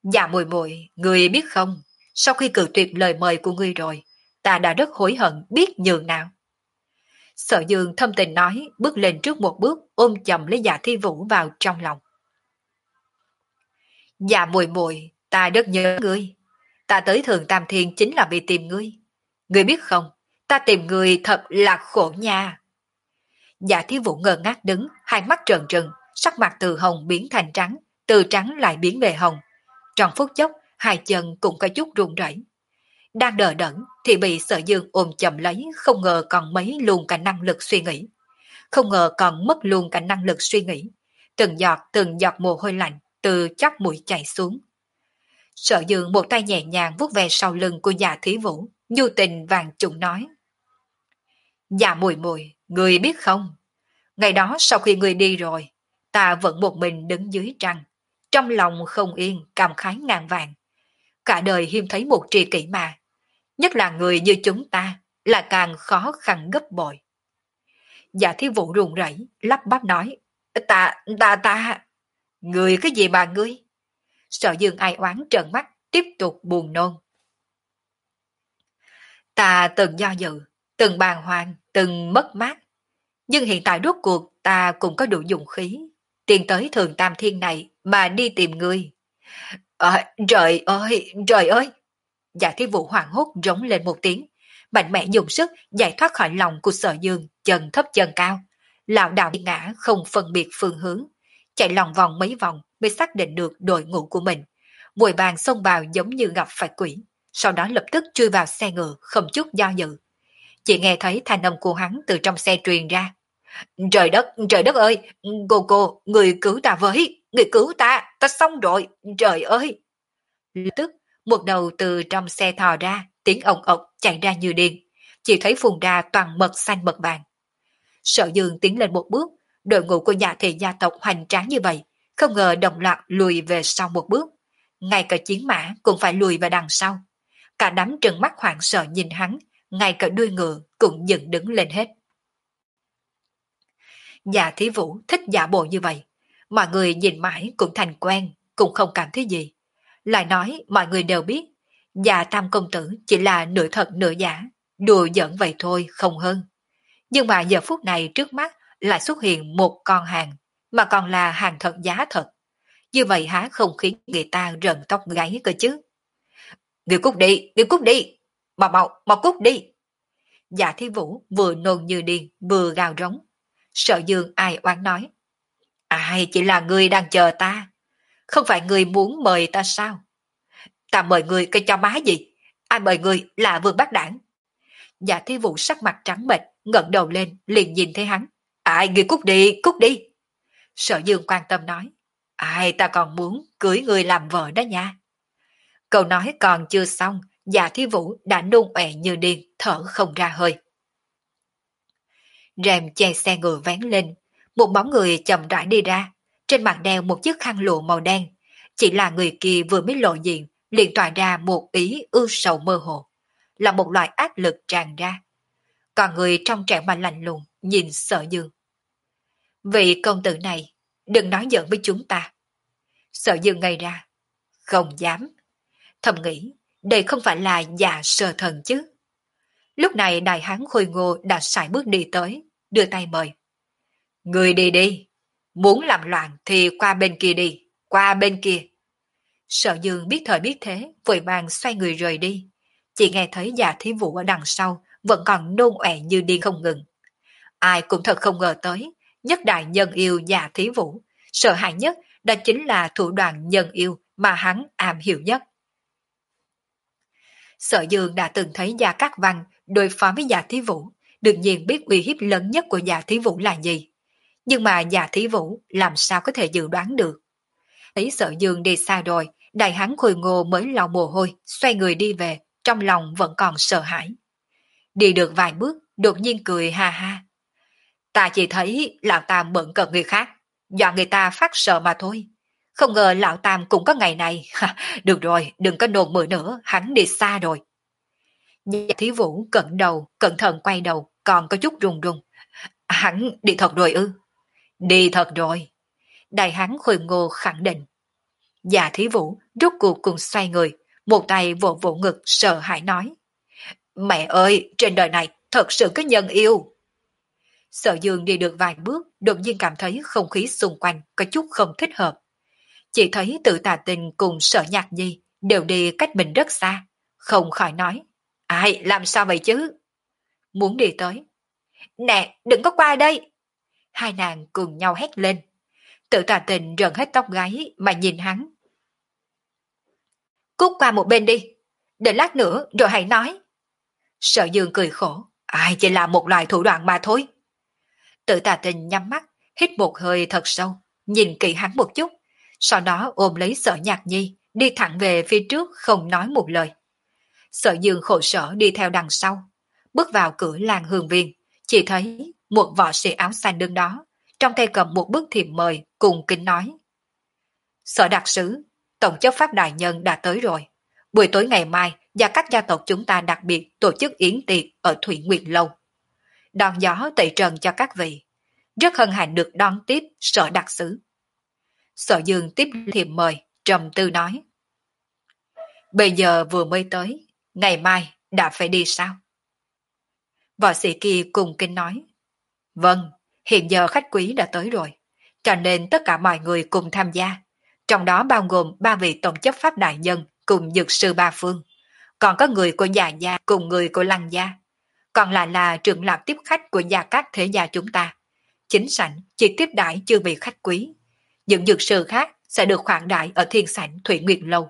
Dạ muội muội, người biết không, sau khi cự tuyệt lời mời của ngươi rồi, ta đã rất hối hận biết nhường nào. Sở Dương thâm tình nói, bước lên trước một bước, ôm chầm lấy Dạ Thi Vũ vào trong lòng. Dạ muội muội, ta rất nhớ ngươi. Ta tới Thường Tam Thiên chính là vì tìm ngươi. Ngươi biết không, ta tìm ngươi thật là khổ nha. Dạ Thi Vũ ngơ ngác đứng, hai mắt trợn trừng, sắc mặt từ hồng biến thành trắng, từ trắng lại biến về hồng. Trong phút chốc, hai chân cũng có chút run rẩy. Đang đờ đẫn thì bị Sở Dương ôm chầm lấy, không ngờ còn mấy luôn cả năng lực suy nghĩ. Không ngờ còn mất luôn cả năng lực suy nghĩ. Từng giọt từng giọt mồ hôi lạnh từ chóp mũi chảy xuống. Sở Dương một tay nhẹ nhàng vuốt về sau lưng của Dạ Thí Vũ, nhu tình vàng trụng nói: Dạ muội muội, người biết không? Ngày đó sau khi người đi rồi, ta vẫn một mình đứng dưới trăng, trong lòng không yên, cảm khái ngàn vàng. Cả đời hiếm thấy một tri kỷ mà, nhất là người như chúng ta, là càng khó khăn gấp bội. Dạ Thí Vũ run rẩy, lắp bắp nói: Ta, ta, ta, người cái gì mà ngươi? Sở Dương ai oán trợn mắt, tiếp tục buồn nôn. Ta từng do dự, từng bàng hoàng, từng mất mát. Nhưng hiện tại rốt cuộc ta cũng có đủ dũng khí. Tiến tới Thường Tam Thiên này mà đi tìm ngươi. À, trời ơi, trời ơi! Dạ Thi Vũ hoảng hốt rống lên một tiếng, mạnh mẽ dùng sức giải thoát khỏi lòng của Sở Dương, chân thấp chân cao, lảo đảo đi ngã không phân biệt phương hướng, chạy lòng vòng mấy vòng mới xác định được đội ngũ của mình, vội vàng xông vào giống như gặp phải quỷ, sau đó lập tức chui vào xe ngựa không chút do dự. Chỉ nghe thấy thanh âm của hắn từ trong xe truyền ra: Trời đất, trời đất ơi, cô cô, người cứu ta với, người cứu ta, ta xong rồi, trời ơi! Lập tức, một đầu từ trong xe thò ra, tiếng ồng ộc chạy ra như điên, chỉ thấy phun ra toàn mật xanh mật vàng. Sở Dương tiến lên một bước, đội ngũ của nhà thị gia tộc hoành tráng như vậy, không ngờ đồng loạt lùi về sau một bước. Ngay cả chiến mã cũng phải lùi về đằng sau. Cả đám trừng mắt hoảng sợ nhìn hắn, ngay cả đuôi ngựa cũng dựng đứng lên hết. Dạ Thí Vũ thích giả bộ như vậy, mọi người nhìn mãi cũng thành quen, cũng không cảm thấy gì. Lại nói mọi người đều biết, Dạ Tam công tử chỉ là nửa thật nửa giả, đùa giỡn vậy thôi không hơn. Nhưng mà giờ phút này trước mắt lại xuất hiện một con hàng, mà còn là hàng thật giá thật. Như vậy há không khiến người ta rợn tóc gáy cơ chứ. Người cút đi, người cút đi, mau mau, mau cút đi. Dạ Thí Vũ vừa nôn như điên, vừa gào rống. Sở Dương ai oán nói: Ai chỉ là người đang chờ ta, không phải người muốn mời ta sao? Ta mời người cái cho má gì? Ai mời người là Vương Bác Đảng? Dạ Thí Vũ sắc mặt trắng bệch, ngẩng đầu lên liền nhìn thấy hắn. Ai, người cút đi, cút đi. Sở Dương quan tâm nói: Ai, ta còn muốn cưới người làm vợ đó nha. Câu nói còn chưa xong, Dạ Thí Vũ đã nôn ọe như điên, thở không ra hơi. Rèm che xe ngựa vén lên, một bóng người chậm rãi đi ra, trên mặt đeo một chiếc khăn lụa màu đen. Chỉ là người kia vừa mới lộ diện, liền tỏa ra một ý ưu sầu mơ hồ, là một loại áp lực tràn ra. Còn người trong trẻo mà lạnh lùng, nhìn Sở Dương. Vị công tử này, đừng nói giỡn với chúng ta. Sở Dương ngây ra, không dám. Thầm nghĩ, đây không phải là dạ sơ thần chứ. Lúc này đại hán khôi ngô đã sải bước đi tới, đưa tay mời. Người đi đi, muốn làm loạn thì qua bên kia đi, qua bên kia. Sở Dương biết thời biết thế, vội vàng xoay người rời đi. Chỉ nghe thấy Dạ Thí Vũ ở đằng sau, vẫn còn nôn ọe như điên không ngừng. Ai cũng thật không ngờ tới, nhất đại nhân yêu Dạ Thí Vũ, sợ hãi nhất đó chính là thủ đoạn nhân yêu mà hắn am hiểu nhất. Sở Dương đã từng thấy Gia Cát Văn đối phó với Dạ Thí Vũ, đương nhiên biết uy hiếp lớn nhất của Dạ Thí Vũ là gì. Nhưng mà Dạ Thí Vũ làm sao có thể dự đoán được. Thấy Sở Dương đi xa rồi, đại hán khôi ngô mới lau mồ hôi, xoay người đi về, trong lòng vẫn còn sợ hãi. Đi được vài bước, đột nhiên cười ha ha. Ta chỉ thấy lão Tam bận cợt người khác, dọa người ta phát sợ mà thôi. Không ngờ lão Tam cũng có ngày này. Được rồi, đừng có nôn mửa nữa, hắn đi xa rồi. Dạ Thí Vũ cẩn đầu, cẩn thận quay đầu, còn có chút run run. Hắn đi thật rồi ư? Đi thật rồi. Đại hán khôi ngô khẳng định. Dạ Thí Vũ rút cuộc cùng xoay người, một tay vỗ vỗ ngực sợ hãi nói. Mẹ ơi, trên đời này thật sự có nhân yêu. Sở Dương đi được vài bước, đột nhiên cảm thấy không khí xung quanh có chút không thích hợp. Chỉ thấy Tự Tà Tình cùng Sở Nhạc Nhi đều đi cách mình rất xa, không khỏi nói. Ai, làm sao vậy chứ? Muốn đi tới. Nè, đừng có qua đây. Hai nàng cùng nhau hét lên. Tự Tà Tình rợn hết tóc gáy mà nhìn hắn. Cút qua một bên đi, để lát nữa rồi hãy nói. Sở Dương cười khổ. Ai, chỉ là một loại thủ đoạn mà thôi. Tự Tà Tình nhắm mắt, hít một hơi thật sâu, nhìn kỹ hắn một chút, sau đó ôm lấy Sở Nhạc Nhi, đi thẳng về phía trước không nói một lời. Sở Dương khổ sở đi theo đằng sau, bước vào cửa làng Hương Viên, chỉ thấy một võ sĩ áo xanh đứng đó, trong tay cầm một bức thiệp mời cùng kính nói. Sở đặc sứ, tổng chấp pháp đại nhân đã tới rồi. Buổi tối ngày mai, và các gia tộc chúng ta đặc biệt tổ chức yến tiệc ở Thủy Nguyệt Lâu. Đón gió tẩy trần cho các vị. Rất hân hạnh được đón tiếp Sở đặc sứ. Sở Dương tiếp thiệp mời, trầm tư nói. Bây giờ vừa mới tới, ngày mai đã phải đi sao? Võ sĩ kia cùng kính nói. Vâng, hiện giờ khách quý đã tới rồi, cho nên tất cả mọi người cùng tham gia, trong đó bao gồm ba vị tổng chấp pháp đại nhân cùng dược sư ba phương, còn có người của Già Gia cùng người của Lăng Gia, còn lại là trưởng lão tiếp khách của Gia Các thế gia chúng ta. Chính sảnh chỉ tiếp đãi chưa vị khách quý, những dược sư khác sẽ được khoản đãi ở thiên sảnh Thủy Nguyệt Lâu.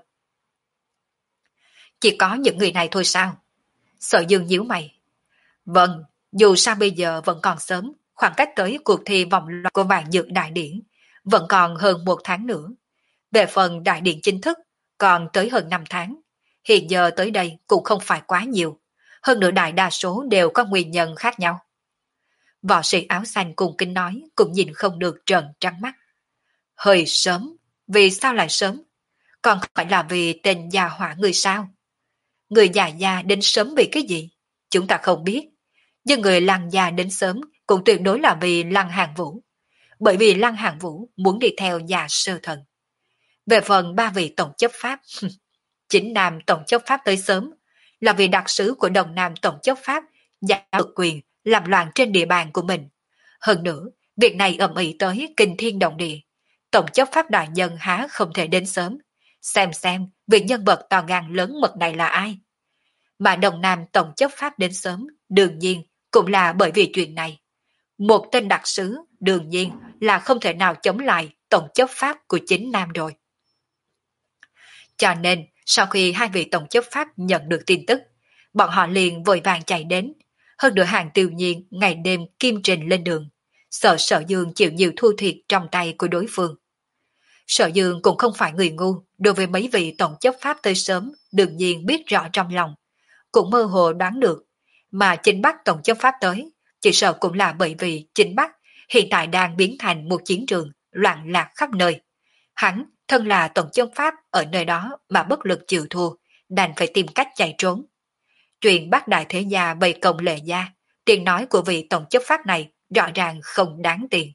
Chỉ có những người này thôi sao? Sở Dương nhíu mày. Vâng, dù sao bây giờ vẫn còn sớm, khoảng cách tới cuộc thi vòng loại của vạn dược đại điển vẫn còn hơn một tháng nữa. Về phần đại điển chính thức còn tới hơn năm tháng, hiện giờ tới đây cũng không phải quá nhiều, hơn nữa đại đa số đều có nguyên nhân khác nhau. Võ sĩ áo xanh cùng kính nói, cũng nhìn không được trợn trắng mắt. Hơi sớm, vì sao lại sớm? Còn phải là vì tên già hỏa người sao? Người già già đến sớm vì cái gì? Chúng ta không biết. Nhưng người Lăng Gia đến sớm cũng tuyệt đối là vì Lăng Hàng Vũ. Bởi vì Lăng Hàng Vũ muốn đi theo nhà sơ thần. Về phần ba vị tổng chấp pháp, chính Nam tổng chấp pháp tới sớm là vì đặc sứ của Đồng Nam tổng chấp pháp giả được quyền làm loạn trên địa bàn của mình. Hơn nữa, việc này ầm ĩ tới kinh thiên động địa. Tổng chấp pháp đại nhân há không thể đến sớm. Xem xem vị nhân vật to gan lớn mật này là ai. Mà Đồng Nam tổng chấp pháp đến sớm, đương nhiên cũng là bởi vì chuyện này. Một tên đặc sứ đương nhiên là không thể nào chống lại tổng chấp pháp của chính Nam rồi. Cho nên, sau khi hai vị tổng chấp pháp nhận được tin tức, bọn họ liền vội vàng chạy đến. Hơn nữa Hàng Tiêu Nhiên ngày đêm kim trình lên đường, sợ Sở Dương chịu nhiều thua thiệt trong tay của đối phương. Sở Dương cũng không phải người ngu, đối với mấy vị tổng chấp pháp tới sớm, đương nhiên biết rõ trong lòng, cũng mơ hồ đoán được, mà chính Bắc tổng chấp pháp tới, chỉ sợ cũng là bởi vì chính Bắc hiện tại đang biến thành một chiến trường loạn lạc khắp nơi. Hắn, thân là tổng chấp pháp ở nơi đó mà bất lực chịu thua, đành phải tìm cách chạy trốn. Chuyện Bác Đại Thế Gia bày công lệ gia, tiếng nói của vị tổng chấp pháp này rõ ràng không đáng tiền.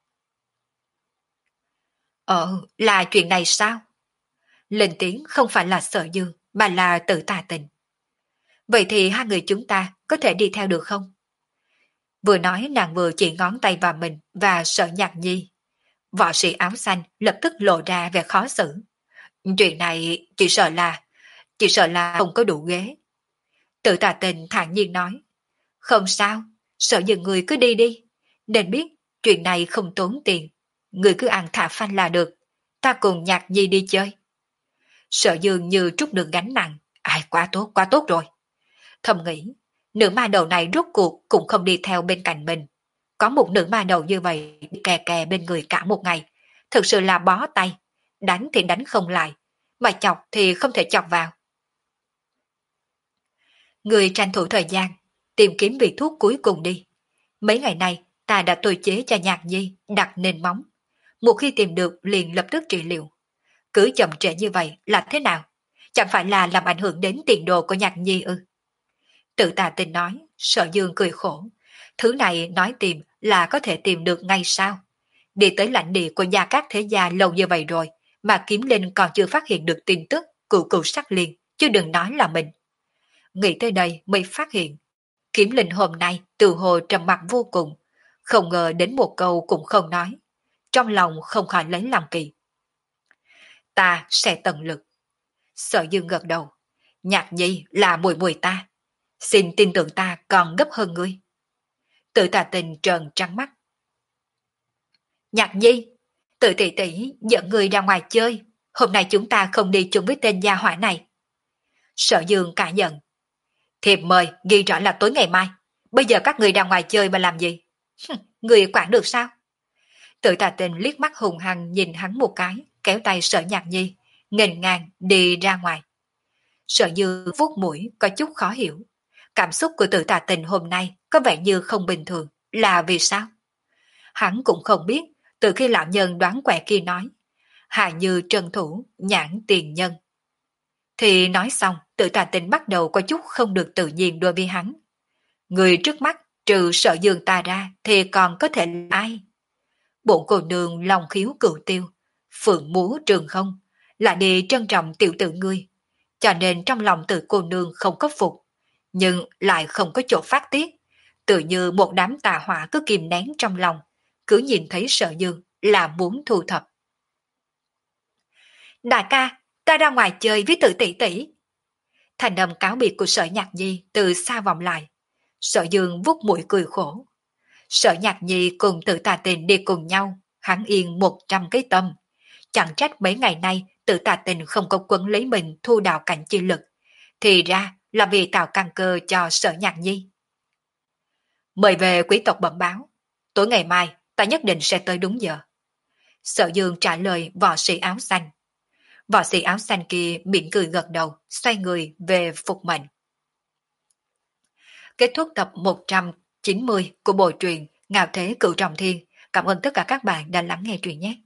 Ờ, là chuyện này sao? Lên tiếng không phải là Sở Dương, mà là Tự Tà Tình. Vậy thì hai người chúng ta có thể đi theo được không? Vừa nói nàng vừa chỉ ngón tay vào mình và Sở Nhạc Nhi. Võ sĩ áo xanh lập tức lộ ra vẻ khó xử. Chuyện này chỉ sợ là, chỉ sợ là không có đủ ghế. Tự Tà Tình thản nhiên nói. Không sao, Sở Dương người cứ đi đi. Nên biết chuyện này không tốn tiền. Người cứ ăn thả phanh là được. Ta cùng Nhạc Nhi đi chơi. Sở Dương như trút được gánh nặng. Ai, quá tốt, quá tốt rồi. Thầm nghĩ, nữ ma đầu này rốt cuộc cũng không đi theo bên cạnh mình. Có một nữ ma đầu như vậy kè kè bên người cả một ngày, thực sự là bó tay. Đánh thì đánh không lại, mà chọc thì không thể chọc vào. Người tranh thủ thời gian, tìm kiếm vị thuốc cuối cùng đi. Mấy ngày nay, ta đã tôi chế cho Nhạc Nhi đặt nền móng. Một khi tìm được liền lập tức trị liệu. Cứ chậm trễ như vậy là thế nào? Chẳng phải là làm ảnh hưởng đến tiền đồ của Nhạc Nhi ư? Tự Tà Tình nói, Sở Dương cười khổ. Thứ này nói tìm là có thể tìm được ngay sao? Đi tới lãnh địa của Gia Các thế gia lâu như vậy rồi, mà Kiếm Linh còn chưa phát hiện được tin tức cựu cựu sắc liên, chứ đừng nói là mình. Nghĩ tới đây mới phát hiện, Kiếm Linh hôm nay từ hồ trầm mặc vô cùng, không ngờ đến một câu cũng không nói. Trong lòng không khỏi lấy làm kỳ. Ta sẽ tận lực. Sở Dương gật đầu. Nhạc nhi là mùi mùi ta. Xin tin tưởng ta còn gấp hơn ngươi. Tự Tà Tình trợn trắng mắt. Nhạc nhi, tự tỷ tỷ dẫn người ra ngoài chơi. Hôm nay chúng ta không đi chung với tên gia hỏa này. Sở Dương cả giận. Thiệp mời ghi rõ là tối ngày mai. Bây giờ các người ra ngoài chơi mà làm gì? Người quản được sao? Tự Tà Tình liếc mắt hùng hăng nhìn hắn một cái, kéo tay Sở Nhạc Nhi, nghênh ngang đi ra ngoài. Sở Dư vuốt mũi có chút khó hiểu. Cảm xúc của Tự Tà Tình hôm nay có vẻ như không bình thường, là vì sao? Hắn cũng không biết, từ khi lão nhân đoán quẻ kia nói, hạ như trân thủ, nhãn tiền nhân. Thì nói xong, Tự Tà Tình bắt đầu có chút không được tự nhiên đối với hắn. Người trước mắt, trừ Sở Dương ta ra, thì còn có thể là ai? Bổn cô nương lòng khiếu cửu tiêu, phượng múa trường không, là đi trân trọng tiểu tử ngươi, cho nên trong lòng tự cô nương không có phục, nhưng lại không có chỗ phát tiết, tự như một đám tà hỏa cứ kìm nén trong lòng, cứ nhìn thấy Sở Dương là muốn thu thập. Đại ca, ta ra ngoài chơi với Tự tỷ tỷ. Thành âm cáo biệt của Sở Nhạc Nhi từ xa vọng lại. Sở Dương vuốt mũi cười khổ. Sở Nhạc Nhi cùng Tự Tà Tình đi cùng nhau, hắn yên một trăm cái tâm. Chẳng trách mấy ngày nay Tự Tà Tình không có quấn lấy mình thu đào cảnh chi lực. Thì ra là vì tạo căn cơ cho Sở Nhạc Nhi. Mời về quý tộc bẩm báo. Tối ngày mai ta nhất định sẽ tới đúng giờ. Sở Dương trả lời võ sĩ áo xanh. Võ sĩ áo xanh kia mỉm cười gật đầu, xoay người về phục mệnh. Kết thúc tập một trăm chín mươi của bộ truyện Ngạo Thế Cửu Trọng Thiên. Cảm ơn tất cả các bạn đã lắng nghe truyện nhé.